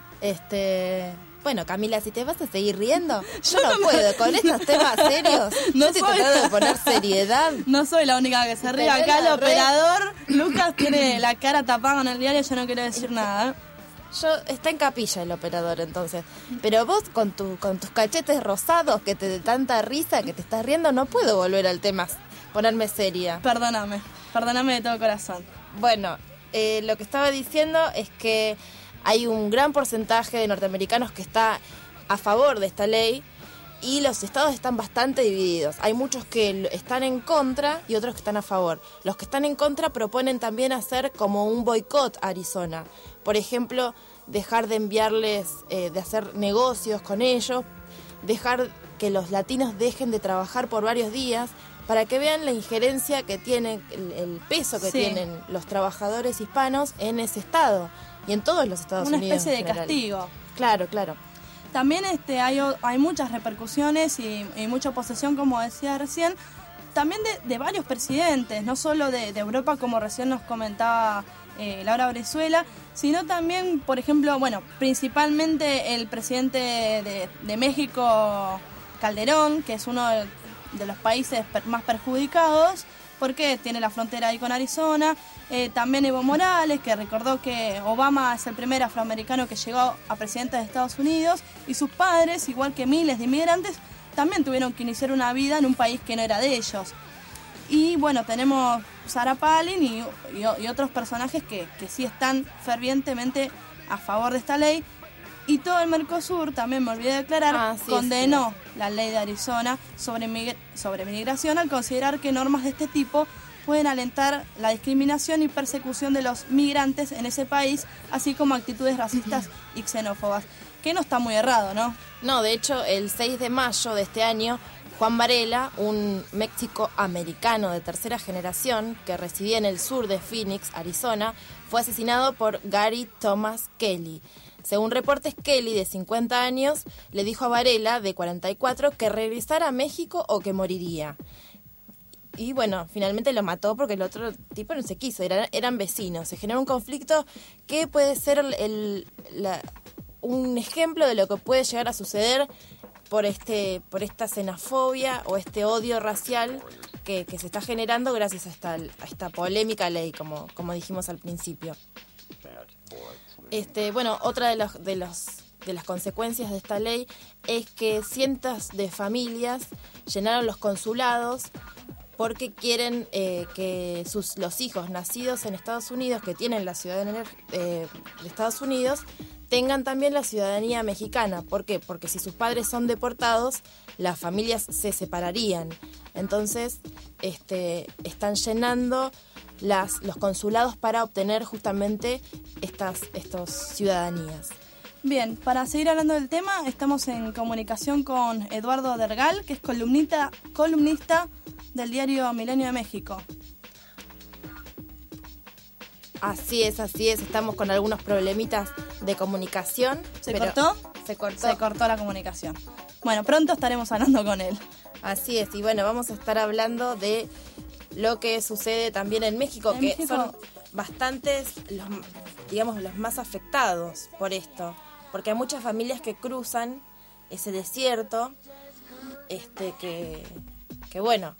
este, bueno, Camila, si te vas a seguir riendo, yo, yo no, no puedo me... con estos temas serios. No estoy tratando de poner seriedad. No soy la única que se ríe acá. El re... operador Lucas tiene la cara tapada en el diario, yo no quiero decir nada. Yo, está en capilla el operador, entonces. Pero vos, con tu con tus cachetes rosados, que te de tanta risa, que te estás riendo, no puedo volver al tema, ponerme seria. Perdóname, perdóname de todo corazón. Bueno, eh, lo que estaba diciendo es que hay un gran porcentaje de norteamericanos que está a favor de esta ley y los estados están bastante divididos. Hay muchos que están en contra y otros que están a favor. Los que están en contra proponen también hacer como un boicot a Arizona. Por ejemplo, dejar de enviarles, eh, de hacer negocios con ellos, dejar que los latinos dejen de trabajar por varios días para que vean la injerencia que tienen, el, el peso que sí. tienen los trabajadores hispanos en ese estado y en todos los Estados Una Unidos. Una especie de castigo. Claro, claro. También este, hay, hay muchas repercusiones y, y mucha oposición, como decía recién, también de, de varios presidentes, no solo de, de Europa, como recién nos comentaba eh, Laura Brizuela, sino también, por ejemplo, bueno, principalmente el presidente de, de México, Calderón, que es uno de, de los países per, más perjudicados, porque tiene la frontera ahí con Arizona. Eh, también Evo Morales, que recordó que Obama es el primer afroamericano que llegó a presidente de Estados Unidos, y sus padres, igual que miles de inmigrantes, también tuvieron que iniciar una vida en un país que no era de ellos. Y bueno, tenemos Sarah Palin y, y, y otros personajes que, que sí están fervientemente a favor de esta ley. Y todo el Mercosur, también me olvidé de aclarar, ah, sí, condenó sí. la ley de Arizona sobre, mig- sobre migración al considerar que normas de este tipo pueden alentar la discriminación y persecución de los migrantes en ese país, así como actitudes racistas y xenófobas. Que no está muy errado, ¿no? No, de hecho, el seis de mayo de este año, Juan Varela, un méxico-americano de tercera generación que residía en el sur de Phoenix, Arizona, fue asesinado por Gary Thomas Kelly. Según reportes, Kelly, de cincuenta años, le dijo a Varela, de cuarenta y cuatro, que regresara a México o que moriría. Y bueno, finalmente lo mató porque el otro tipo no se quiso, eran, eran vecinos. Se generó un conflicto que puede ser el, el, la, un ejemplo de lo que puede llegar a suceder por este por esta xenofobia o este odio racial que, que se está generando gracias a esta, a esta polémica ley, como, como dijimos al principio. Este, bueno, otra de los, de los de las consecuencias de esta ley es que cientos de familias llenaron los consulados porque quieren eh, que sus, los hijos nacidos en Estados Unidos, que tienen la ciudadanía eh, de Estados Unidos, tengan también la ciudadanía mexicana. ¿Por qué? Porque si sus padres son deportados, las familias se separarían. Entonces, este, están llenando las, los consulados para obtener justamente estas estos ciudadanías. Bien, para seguir hablando del tema, estamos en comunicación con Eduardo Dergal, que es columnista, columnista del diario Milenio de México. Así es, así es. Estamos con algunos problemitas de comunicación. ¿Se pero cortó? Se cortó. Se cortó la comunicación. Bueno, pronto estaremos hablando con él. Así es, y bueno, vamos a estar hablando de lo que sucede también en México, en que México... son bastantes, los, digamos, los más afectados por esto. Porque hay muchas familias que cruzan ese desierto, este que, que bueno,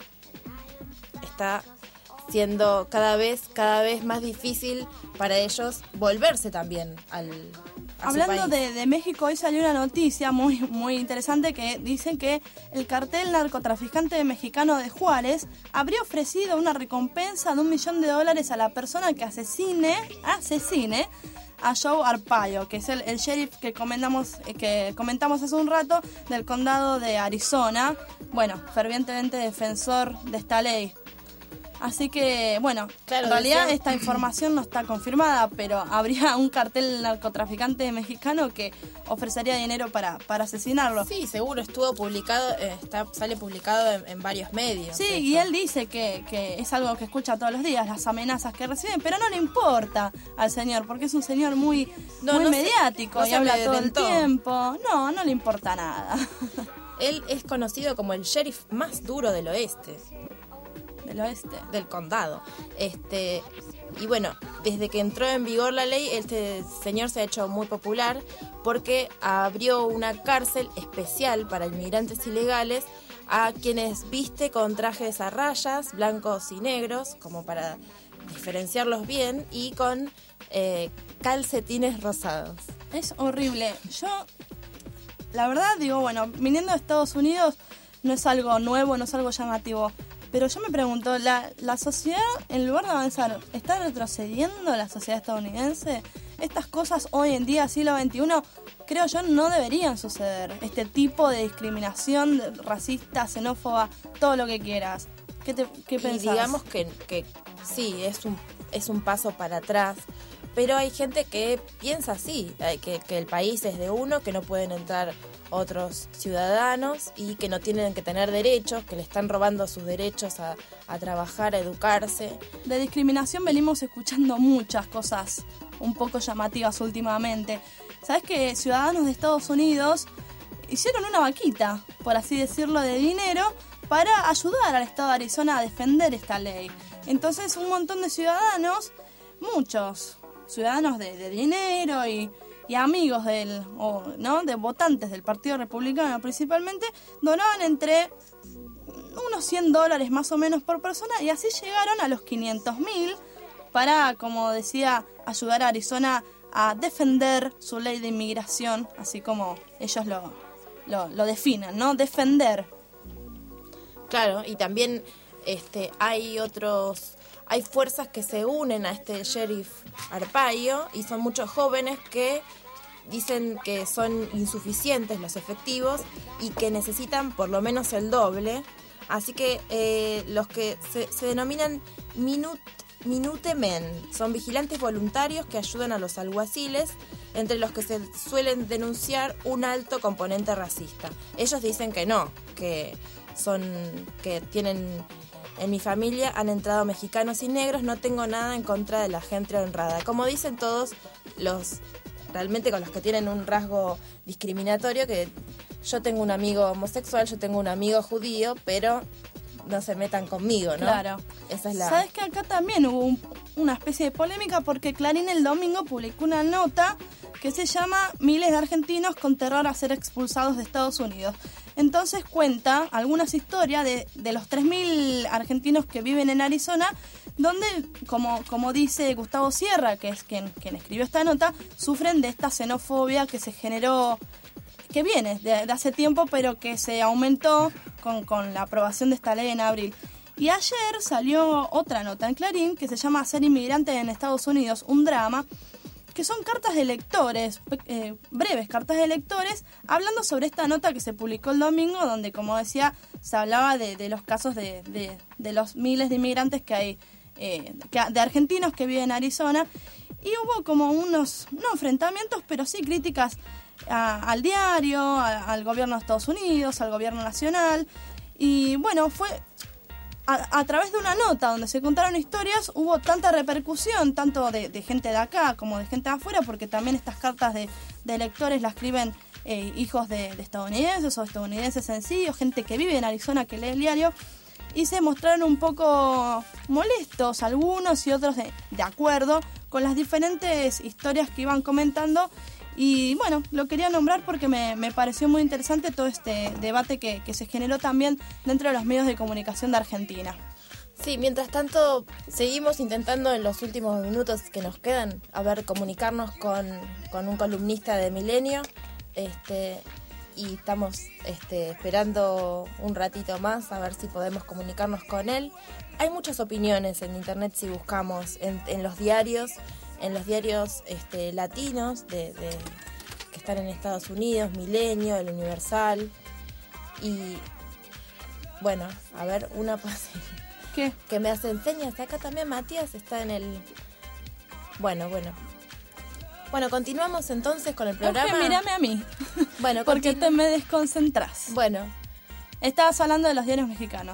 está siendo cada vez, cada vez más difícil para ellos volverse también al a Hablando su país. De, de México, hoy salió una noticia muy, muy interesante que dicen que el cartel narcotraficante mexicano de Juárez habría ofrecido una recompensa de un millón de dólares a la persona que asesine, asesine a Joe Arpaio, que es el, el sheriff que comentamos, que comentamos hace un rato del condado de Arizona. Bueno, fervientemente defensor de esta ley. Así que, bueno, claro, en realidad decía... esta información no está confirmada, pero habría un cartel narcotraficante mexicano que ofrecería dinero para, para asesinarlo. Sí, seguro, estuvo publicado, eh, está, sale publicado en, en varios medios. Sí, esto. Y él dice que, que es algo que escucha todos los días, las amenazas que reciben, pero no le importa al señor, porque es un señor muy, no, muy no mediático se, no y habla todo el tiempo. No, no le importa nada. Él es conocido como el sheriff más duro del oeste. Del oeste. Del condado. Este, y bueno, desde que entró en vigor la ley, este señor se ha hecho muy popular porque abrió una cárcel especial para inmigrantes ilegales a quienes viste con trajes a rayas, blancos y negros, como para diferenciarlos bien, y con eh, calcetines rosados. Es horrible. Yo, la verdad, digo, bueno, viniendo de Estados Unidos no es algo nuevo, no es algo llamativo. Pero yo me pregunto, ¿la, la sociedad, en lugar de avanzar, está retrocediendo la sociedad estadounidense? Estas cosas hoy en día, siglo veintiuno, creo yo, no deberían suceder. Este tipo de discriminación racista, xenófoba, todo lo que quieras. ¿Qué, te, qué pensás? Y digamos que, que sí, es un, es un paso para atrás, pero hay gente que piensa así, que, que el país es de uno, que no pueden entrar otros ciudadanos y que no tienen que tener derechos, que le están robando sus derechos a, a trabajar, a educarse. De discriminación venimos escuchando muchas cosas un poco llamativas últimamente. ¿Sabes que ciudadanos de Estados Unidos hicieron una vaquita, por así decirlo, de dinero para ayudar al estado de Arizona a defender esta ley? Entonces un montón de ciudadanos, muchos ciudadanos de, de dinero y... y amigos del, o, ¿no? de votantes del Partido Republicano principalmente, donaban entre unos cien dólares más o menos por persona y así llegaron a los quinientos mil para, como decía, ayudar a Arizona a defender su ley de inmigración, así como ellos lo, lo, lo definen, ¿no? Defender. Claro, y también este, hay otros... Hay fuerzas que se unen a este sheriff Arpaio y son muchos jóvenes que dicen que son insuficientes los efectivos y que necesitan por lo menos el doble. Así que eh, los que se, se denominan minut, Minutemen son vigilantes voluntarios que ayudan a los alguaciles, entre los que se suelen denunciar un alto componente racista. Ellos dicen que no, que son que tienen... En mi familia han entrado mexicanos y negros, no tengo nada en contra de la gente honrada. Como dicen todos los, realmente con los que tienen un rasgo discriminatorio, que yo tengo un amigo homosexual, yo tengo un amigo judío, pero no se metan conmigo, ¿no? Claro. Esa es la... ¿Sabes que acá también hubo un, una especie de polémica? Porque Clarín el domingo publicó una nota que se llama Miles de argentinos con terror a ser expulsados de Estados Unidos. Entonces cuenta algunas historias de, de los tres mil argentinos que viven en Arizona, donde, como, como dice Gustavo Sierra, que es quien, quien escribió esta nota, sufren de esta xenofobia que se generó, que viene de, de hace tiempo, pero que se aumentó con, con la aprobación de esta ley en abril. Y ayer salió otra nota en Clarín que se llama Ser inmigrante en Estados Unidos, un drama, que son cartas de lectores, eh, breves cartas de lectores, hablando sobre esta nota que se publicó el domingo, donde, como decía, se hablaba de, de los casos de, de, de los miles de inmigrantes que hay, eh, que, de argentinos que viven en Arizona, y hubo como unos, no enfrentamientos, pero sí críticas a, al diario, a, al gobierno de Estados Unidos, al gobierno nacional, y bueno, fue... A, a través de una nota donde se contaron historias, hubo tanta repercusión, tanto de, de gente de acá como de gente de afuera, porque también estas cartas de, de lectores las escriben eh, hijos de, de estadounidenses o estadounidenses en sí, o gente que vive en Arizona que lee el diario, y se mostraron un poco molestos algunos y otros de, de acuerdo con las diferentes historias que iban comentando. Y bueno, lo quería nombrar porque me, me pareció muy interesante todo este debate que, que se generó también dentro de los medios de comunicación de Argentina. Sí, mientras tanto seguimos intentando en los últimos minutos que nos quedan, a ver, comunicarnos con, con un columnista de Milenio, este, y estamos este, esperando un ratito más a ver si podemos comunicarnos con él. Hay muchas opiniones en internet si buscamos, en, en los diarios, en los diarios este, latinos de, de, que están en Estados Unidos, Milenio, El Universal, y bueno, a ver, una ¿Qué? que me hace enseñas. Acá también Matías está en el... Bueno, bueno. Bueno, continuamos entonces con el programa. Es que mírame a mí, bueno, porque te me desconcentras. Bueno. Estabas hablando de los diarios mexicanos.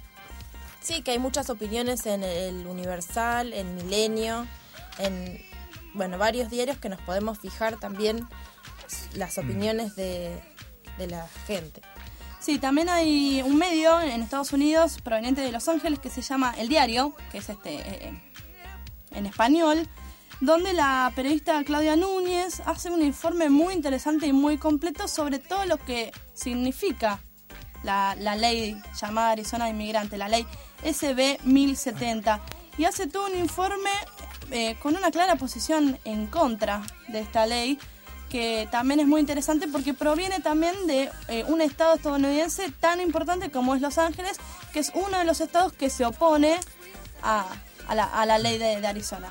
Sí, que hay muchas opiniones en El Universal, en Milenio, en, bueno, varios diarios que nos podemos fijar también las opiniones de, de la gente. Sí, también hay un medio en Estados Unidos proveniente de Los Ángeles que se llama El Diario, que es este eh, en español, donde la periodista Claudia Núñez hace un informe muy interesante y muy completo sobre todo lo que significa la, la ley llamada Arizona de Inmigrante, la ley S B mil setenta, y hace todo un informe Eh, con una clara posición en contra de esta ley, que también es muy interesante porque proviene también de eh, un estado estadounidense tan importante como es Los Ángeles, que es uno de los estados que se opone a, a, la, a la ley de, de Arizona.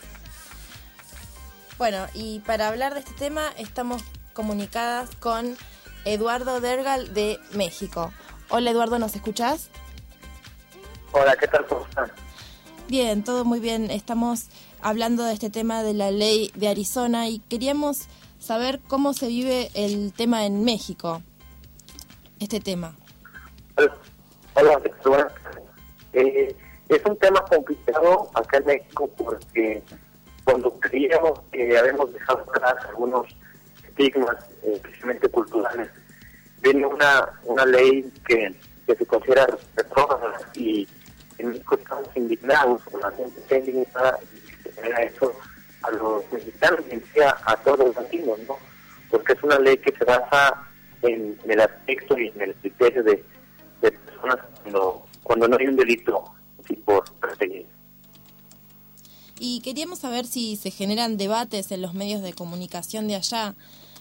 Bueno, y para hablar de este tema estamos comunicadas con Eduardo Dergal de México. Hola Eduardo, ¿nos escuchás? Hola, ¿qué tal? ¿Cómo están? Bien, todo muy bien. Estamos hablando de este tema de la ley de Arizona y queríamos saber cómo se vive el tema en México, este tema. Hola, hola bueno, eh, es un tema complicado acá en México porque cuando creíamos que habíamos dejado atrás algunos estigmas, eh, precisamente culturales, viene una, una ley que, que se considera retrógrada y en México estamos indignados, con la gente está indignada y se genera eso a los mexicanos y a todos los latinos, ¿no? Porque es una ley que se basa en, en el aspecto y en el criterio de, de personas cuando, cuando no hay un delito así por perseguir. Y queríamos saber si se generan debates en los medios de comunicación de allá.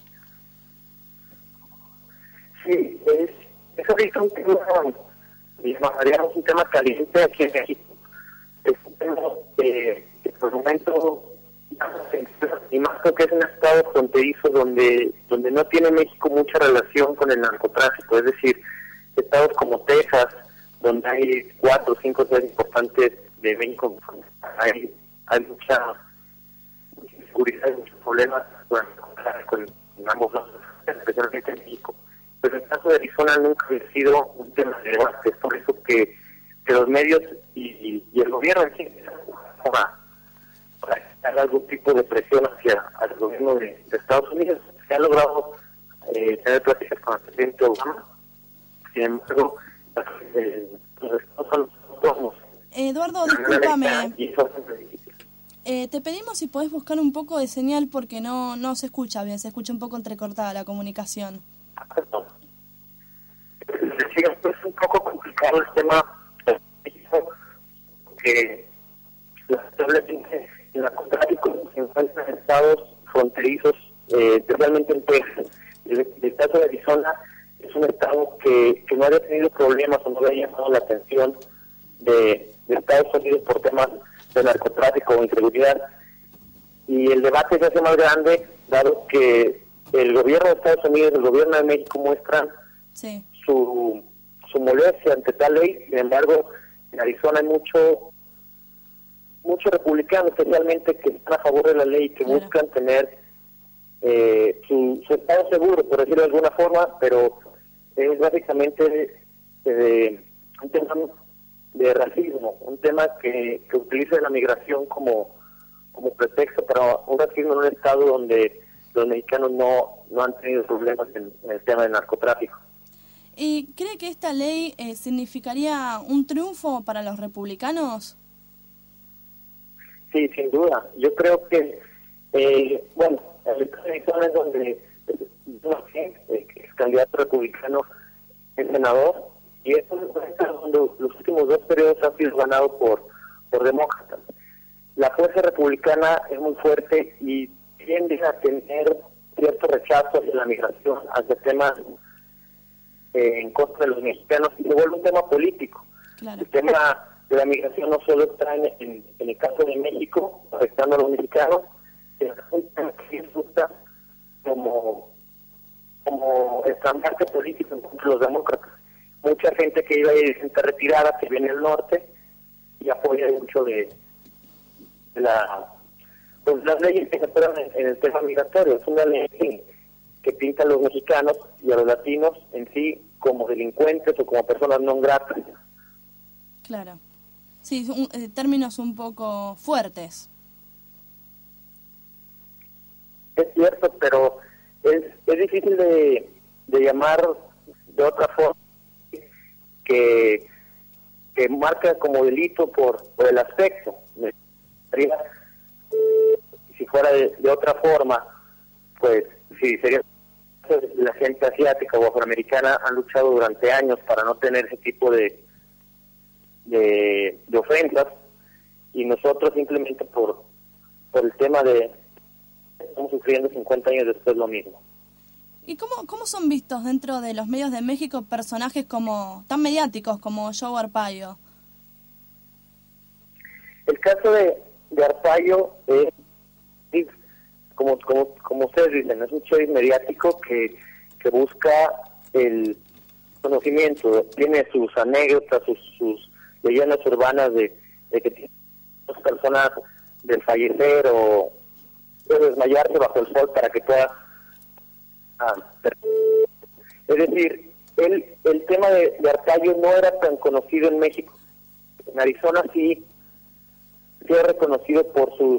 Sí, es, es ahorita un tema, llamaríamos un tema caliente aquí en México. Es un tema eh, que por el momento, y más porque es un estado fronterizo donde, donde no tiene México mucha relación con el narcotráfico, es decir, estados como Texas, donde hay cuatro o cinco ciudades importantes de México, hay, hay mucha, mucha inseguridad y muchos problemas bueno, con, con ambos lados, especialmente en México. Pero el caso de Arizona nunca ha sido un tema de debate, es por eso que, que los medios y, y, y el gobierno en sí para, para hacer algún tipo de presión hacia el gobierno de, de Estados Unidos. Se ha logrado eh, tener pláticas con el presidente Obama, sin embargo, eh, los estados son autónomos. Eduardo, discúlpame. Eh, te pedimos si podés buscar un poco de señal porque no, no se escucha bien, se escucha un poco entrecortada la comunicación. Perdón. Es un poco complicado el tema que lamentablemente el narcotráfico se encuentra en estados fronterizos, eh, especialmente en Texas. El, el caso de Arizona es un estado que, que no había tenido problemas o no había llamado la atención de, de Estados Unidos por temas de narcotráfico o inseguridad. Y el debate se hace más grande dado que el gobierno de Estados Unidos y el gobierno de México muestran sí. su, su molestia ante tal ley. Sin embargo, en Arizona hay mucho muchos republicanos especialmente que están a favor de la ley, que claro. buscan tener eh, su, su estado seguro, por decirlo de alguna forma, pero es básicamente eh, un tema de racismo, un tema que, que utiliza la migración como, como pretexto para un racismo en un estado donde los mexicanos no, no han tenido problemas en, en el tema del narcotráfico. ¿Y cree que esta ley eh, significaría un triunfo para los republicanos? Sí, sin duda. Yo creo que, eh, bueno, el caso de Arizona es donde eh, es candidato republicano, es senador, y es un estado donde los últimos dos periodos han sido ganados por, por demócratas. La fuerza republicana es muy fuerte y tiende a tener cierto rechazo hacia la migración, hacia temas eh, en contra de los mexicanos, y se vuelve un tema político. Claro. El tema de la migración no solo está en, en, en el caso de México, afectando a los mexicanos, sino que es un tema que disfruta como, como estandarte político en contra de los demócratas. Mucha gente que iba a ir gente retirada, que viene del norte, y apoya mucho de, de la... Pues las leyes que se aprueban en, en el tema migratorio. Es una ley que, que pinta a los mexicanos y a los latinos en sí como delincuentes o como personas no gratas. Claro. Sí, un, eh, términos un poco fuertes. Es cierto, pero es, es difícil de, de llamar de otra forma que, que marca como delito por, por el aspecto. Si fuera de, de otra forma, pues sí, sería la gente asiática o afroamericana han luchado durante años para no tener ese tipo de, de, de ofensas, y nosotros simplemente por, por el tema de estamos sufriendo cincuenta años después lo mismo. ¿Y cómo, cómo son vistos dentro de los medios de México personajes como tan mediáticos como Joe Arpaio? El caso de, de Arpaio es, es como, como como ustedes dicen, es un show mediático que, que busca el conocimiento, tiene sus anécdotas, sus, sus leyendas urbanas de, de que tiene dos personas del fallecer o de desmayarse bajo el sol para que pueda ah, es decir, el, el tema de, de Arpaio no era tan conocido en México. En Arizona sí fue reconocido por sus...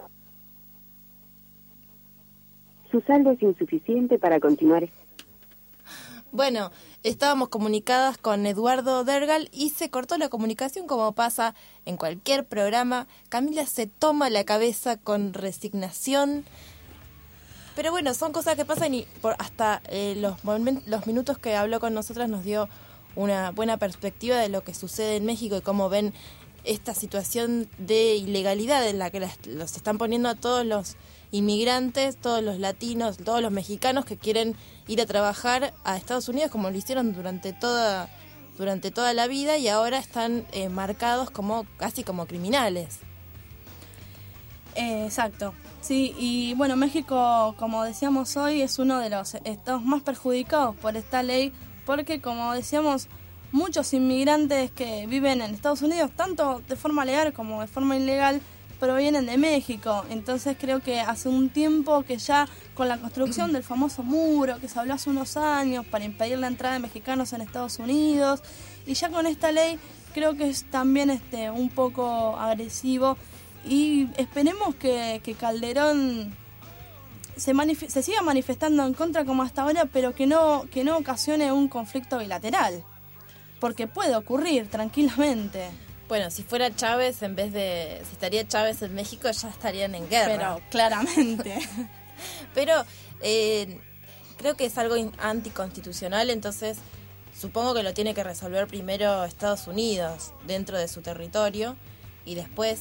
Su saldo es insuficiente para continuar. Bueno, estábamos comunicadas con Eduardo Dergal y se cortó la comunicación, como pasa en cualquier programa. Camila se toma la cabeza con resignación. Pero bueno, son cosas que pasan y por hasta eh, los, momen- los minutos que habló con nosotras nos dio una buena perspectiva de lo que sucede en México y cómo ven esta situación de ilegalidad en la que las, los están poniendo a todos los inmigrantes, todos los latinos, todos los mexicanos que quieren ir a trabajar a Estados Unidos, como lo hicieron durante toda durante toda la vida, y ahora están eh, marcados como casi como criminales. Eh, exacto. Sí, y bueno, México, como decíamos hoy, es uno de los estados más perjudicados por esta ley, porque como decíamos, muchos inmigrantes que viven en Estados Unidos, tanto de forma legal como de forma ilegal, provienen de México. Entonces creo que hace un tiempo que ya con la construcción del famoso muro que se habló hace unos años para impedir la entrada de mexicanos en Estados Unidos, y ya con esta ley creo que es también este un poco agresivo, y esperemos que, que Calderón se, manif- se siga manifestando en contra como hasta ahora, pero que no, que no ocasione un conflicto bilateral, porque puede ocurrir tranquilamente. Bueno, si fuera Chávez, en vez de... Si estaría Chávez en México, ya estarían en guerra. Pero, claramente. Pero eh, creo que es algo in- anticonstitucional, entonces supongo que lo tiene que resolver primero Estados Unidos dentro de su territorio, y después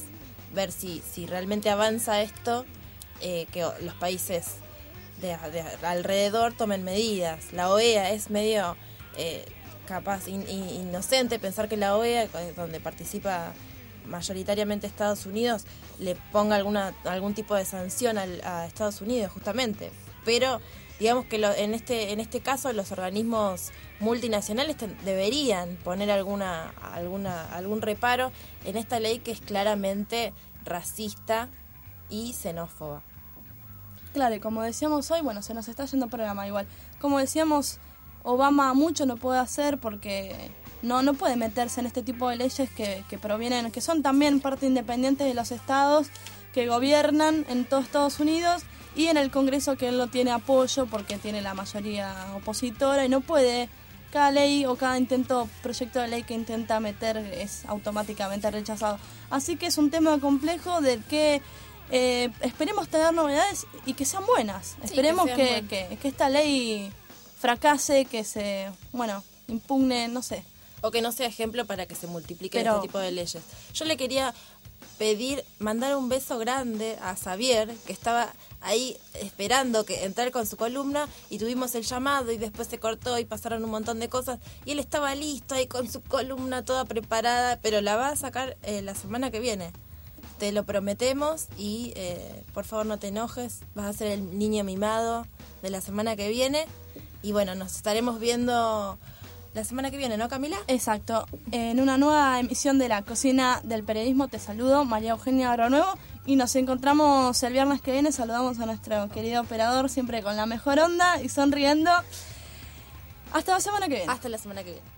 ver si, si realmente avanza esto, eh, que los países de, de alrededor tomen medidas. La O E A es medio eh, capaz in, in, inocente pensar que la O E A, donde participa mayoritariamente Estados Unidos, le ponga alguna algún tipo de sanción al, a Estados Unidos, justamente. Pero digamos que lo, en este en este caso los organismos multinacionales ten, deberían poner alguna alguna algún reparo en esta ley que es claramente racista y xenófoba. Claro, y como decíamos hoy, bueno, se nos está yendo el programa igual. Como decíamos, Obama mucho no puede hacer porque no no puede meterse en este tipo de leyes que, que provienen, que son también parte independiente de los estados que gobiernan en todo Estados Unidos, y en el Congreso que él no tiene apoyo porque tiene la mayoría opositora y no puede, cada ley o cada intento, proyecto de ley que intenta meter es automáticamente rechazado. Así que es un tema complejo del que eh, esperemos tener novedades y que sean buenas. Sí, esperemos que, que, que, que esta ley fracase, que se, bueno, impugne, no sé. O que no sea ejemplo para que se multipliquen Pero, este tipo de leyes. Yo le quería pedir, mandar un beso grande a Xavier, que estaba ahí esperando que entrar con su columna, y tuvimos el llamado y después se cortó y pasaron un montón de cosas, y él estaba listo ahí con su columna toda preparada, pero la va a sacar eh, la semana que viene. Te lo prometemos y eh, por favor no te enojes, vas a ser el niño mimado de la semana que viene, y bueno, nos estaremos viendo la semana que viene, ¿no, Camila? Exacto. En una nueva emisión de La Cocina del Periodismo te saludo, María Eugenia Agronuevo, y nos encontramos el viernes que viene. Saludamos a nuestro querido operador, siempre con la mejor onda y sonriendo. Hasta la semana que viene. Hasta la semana que viene.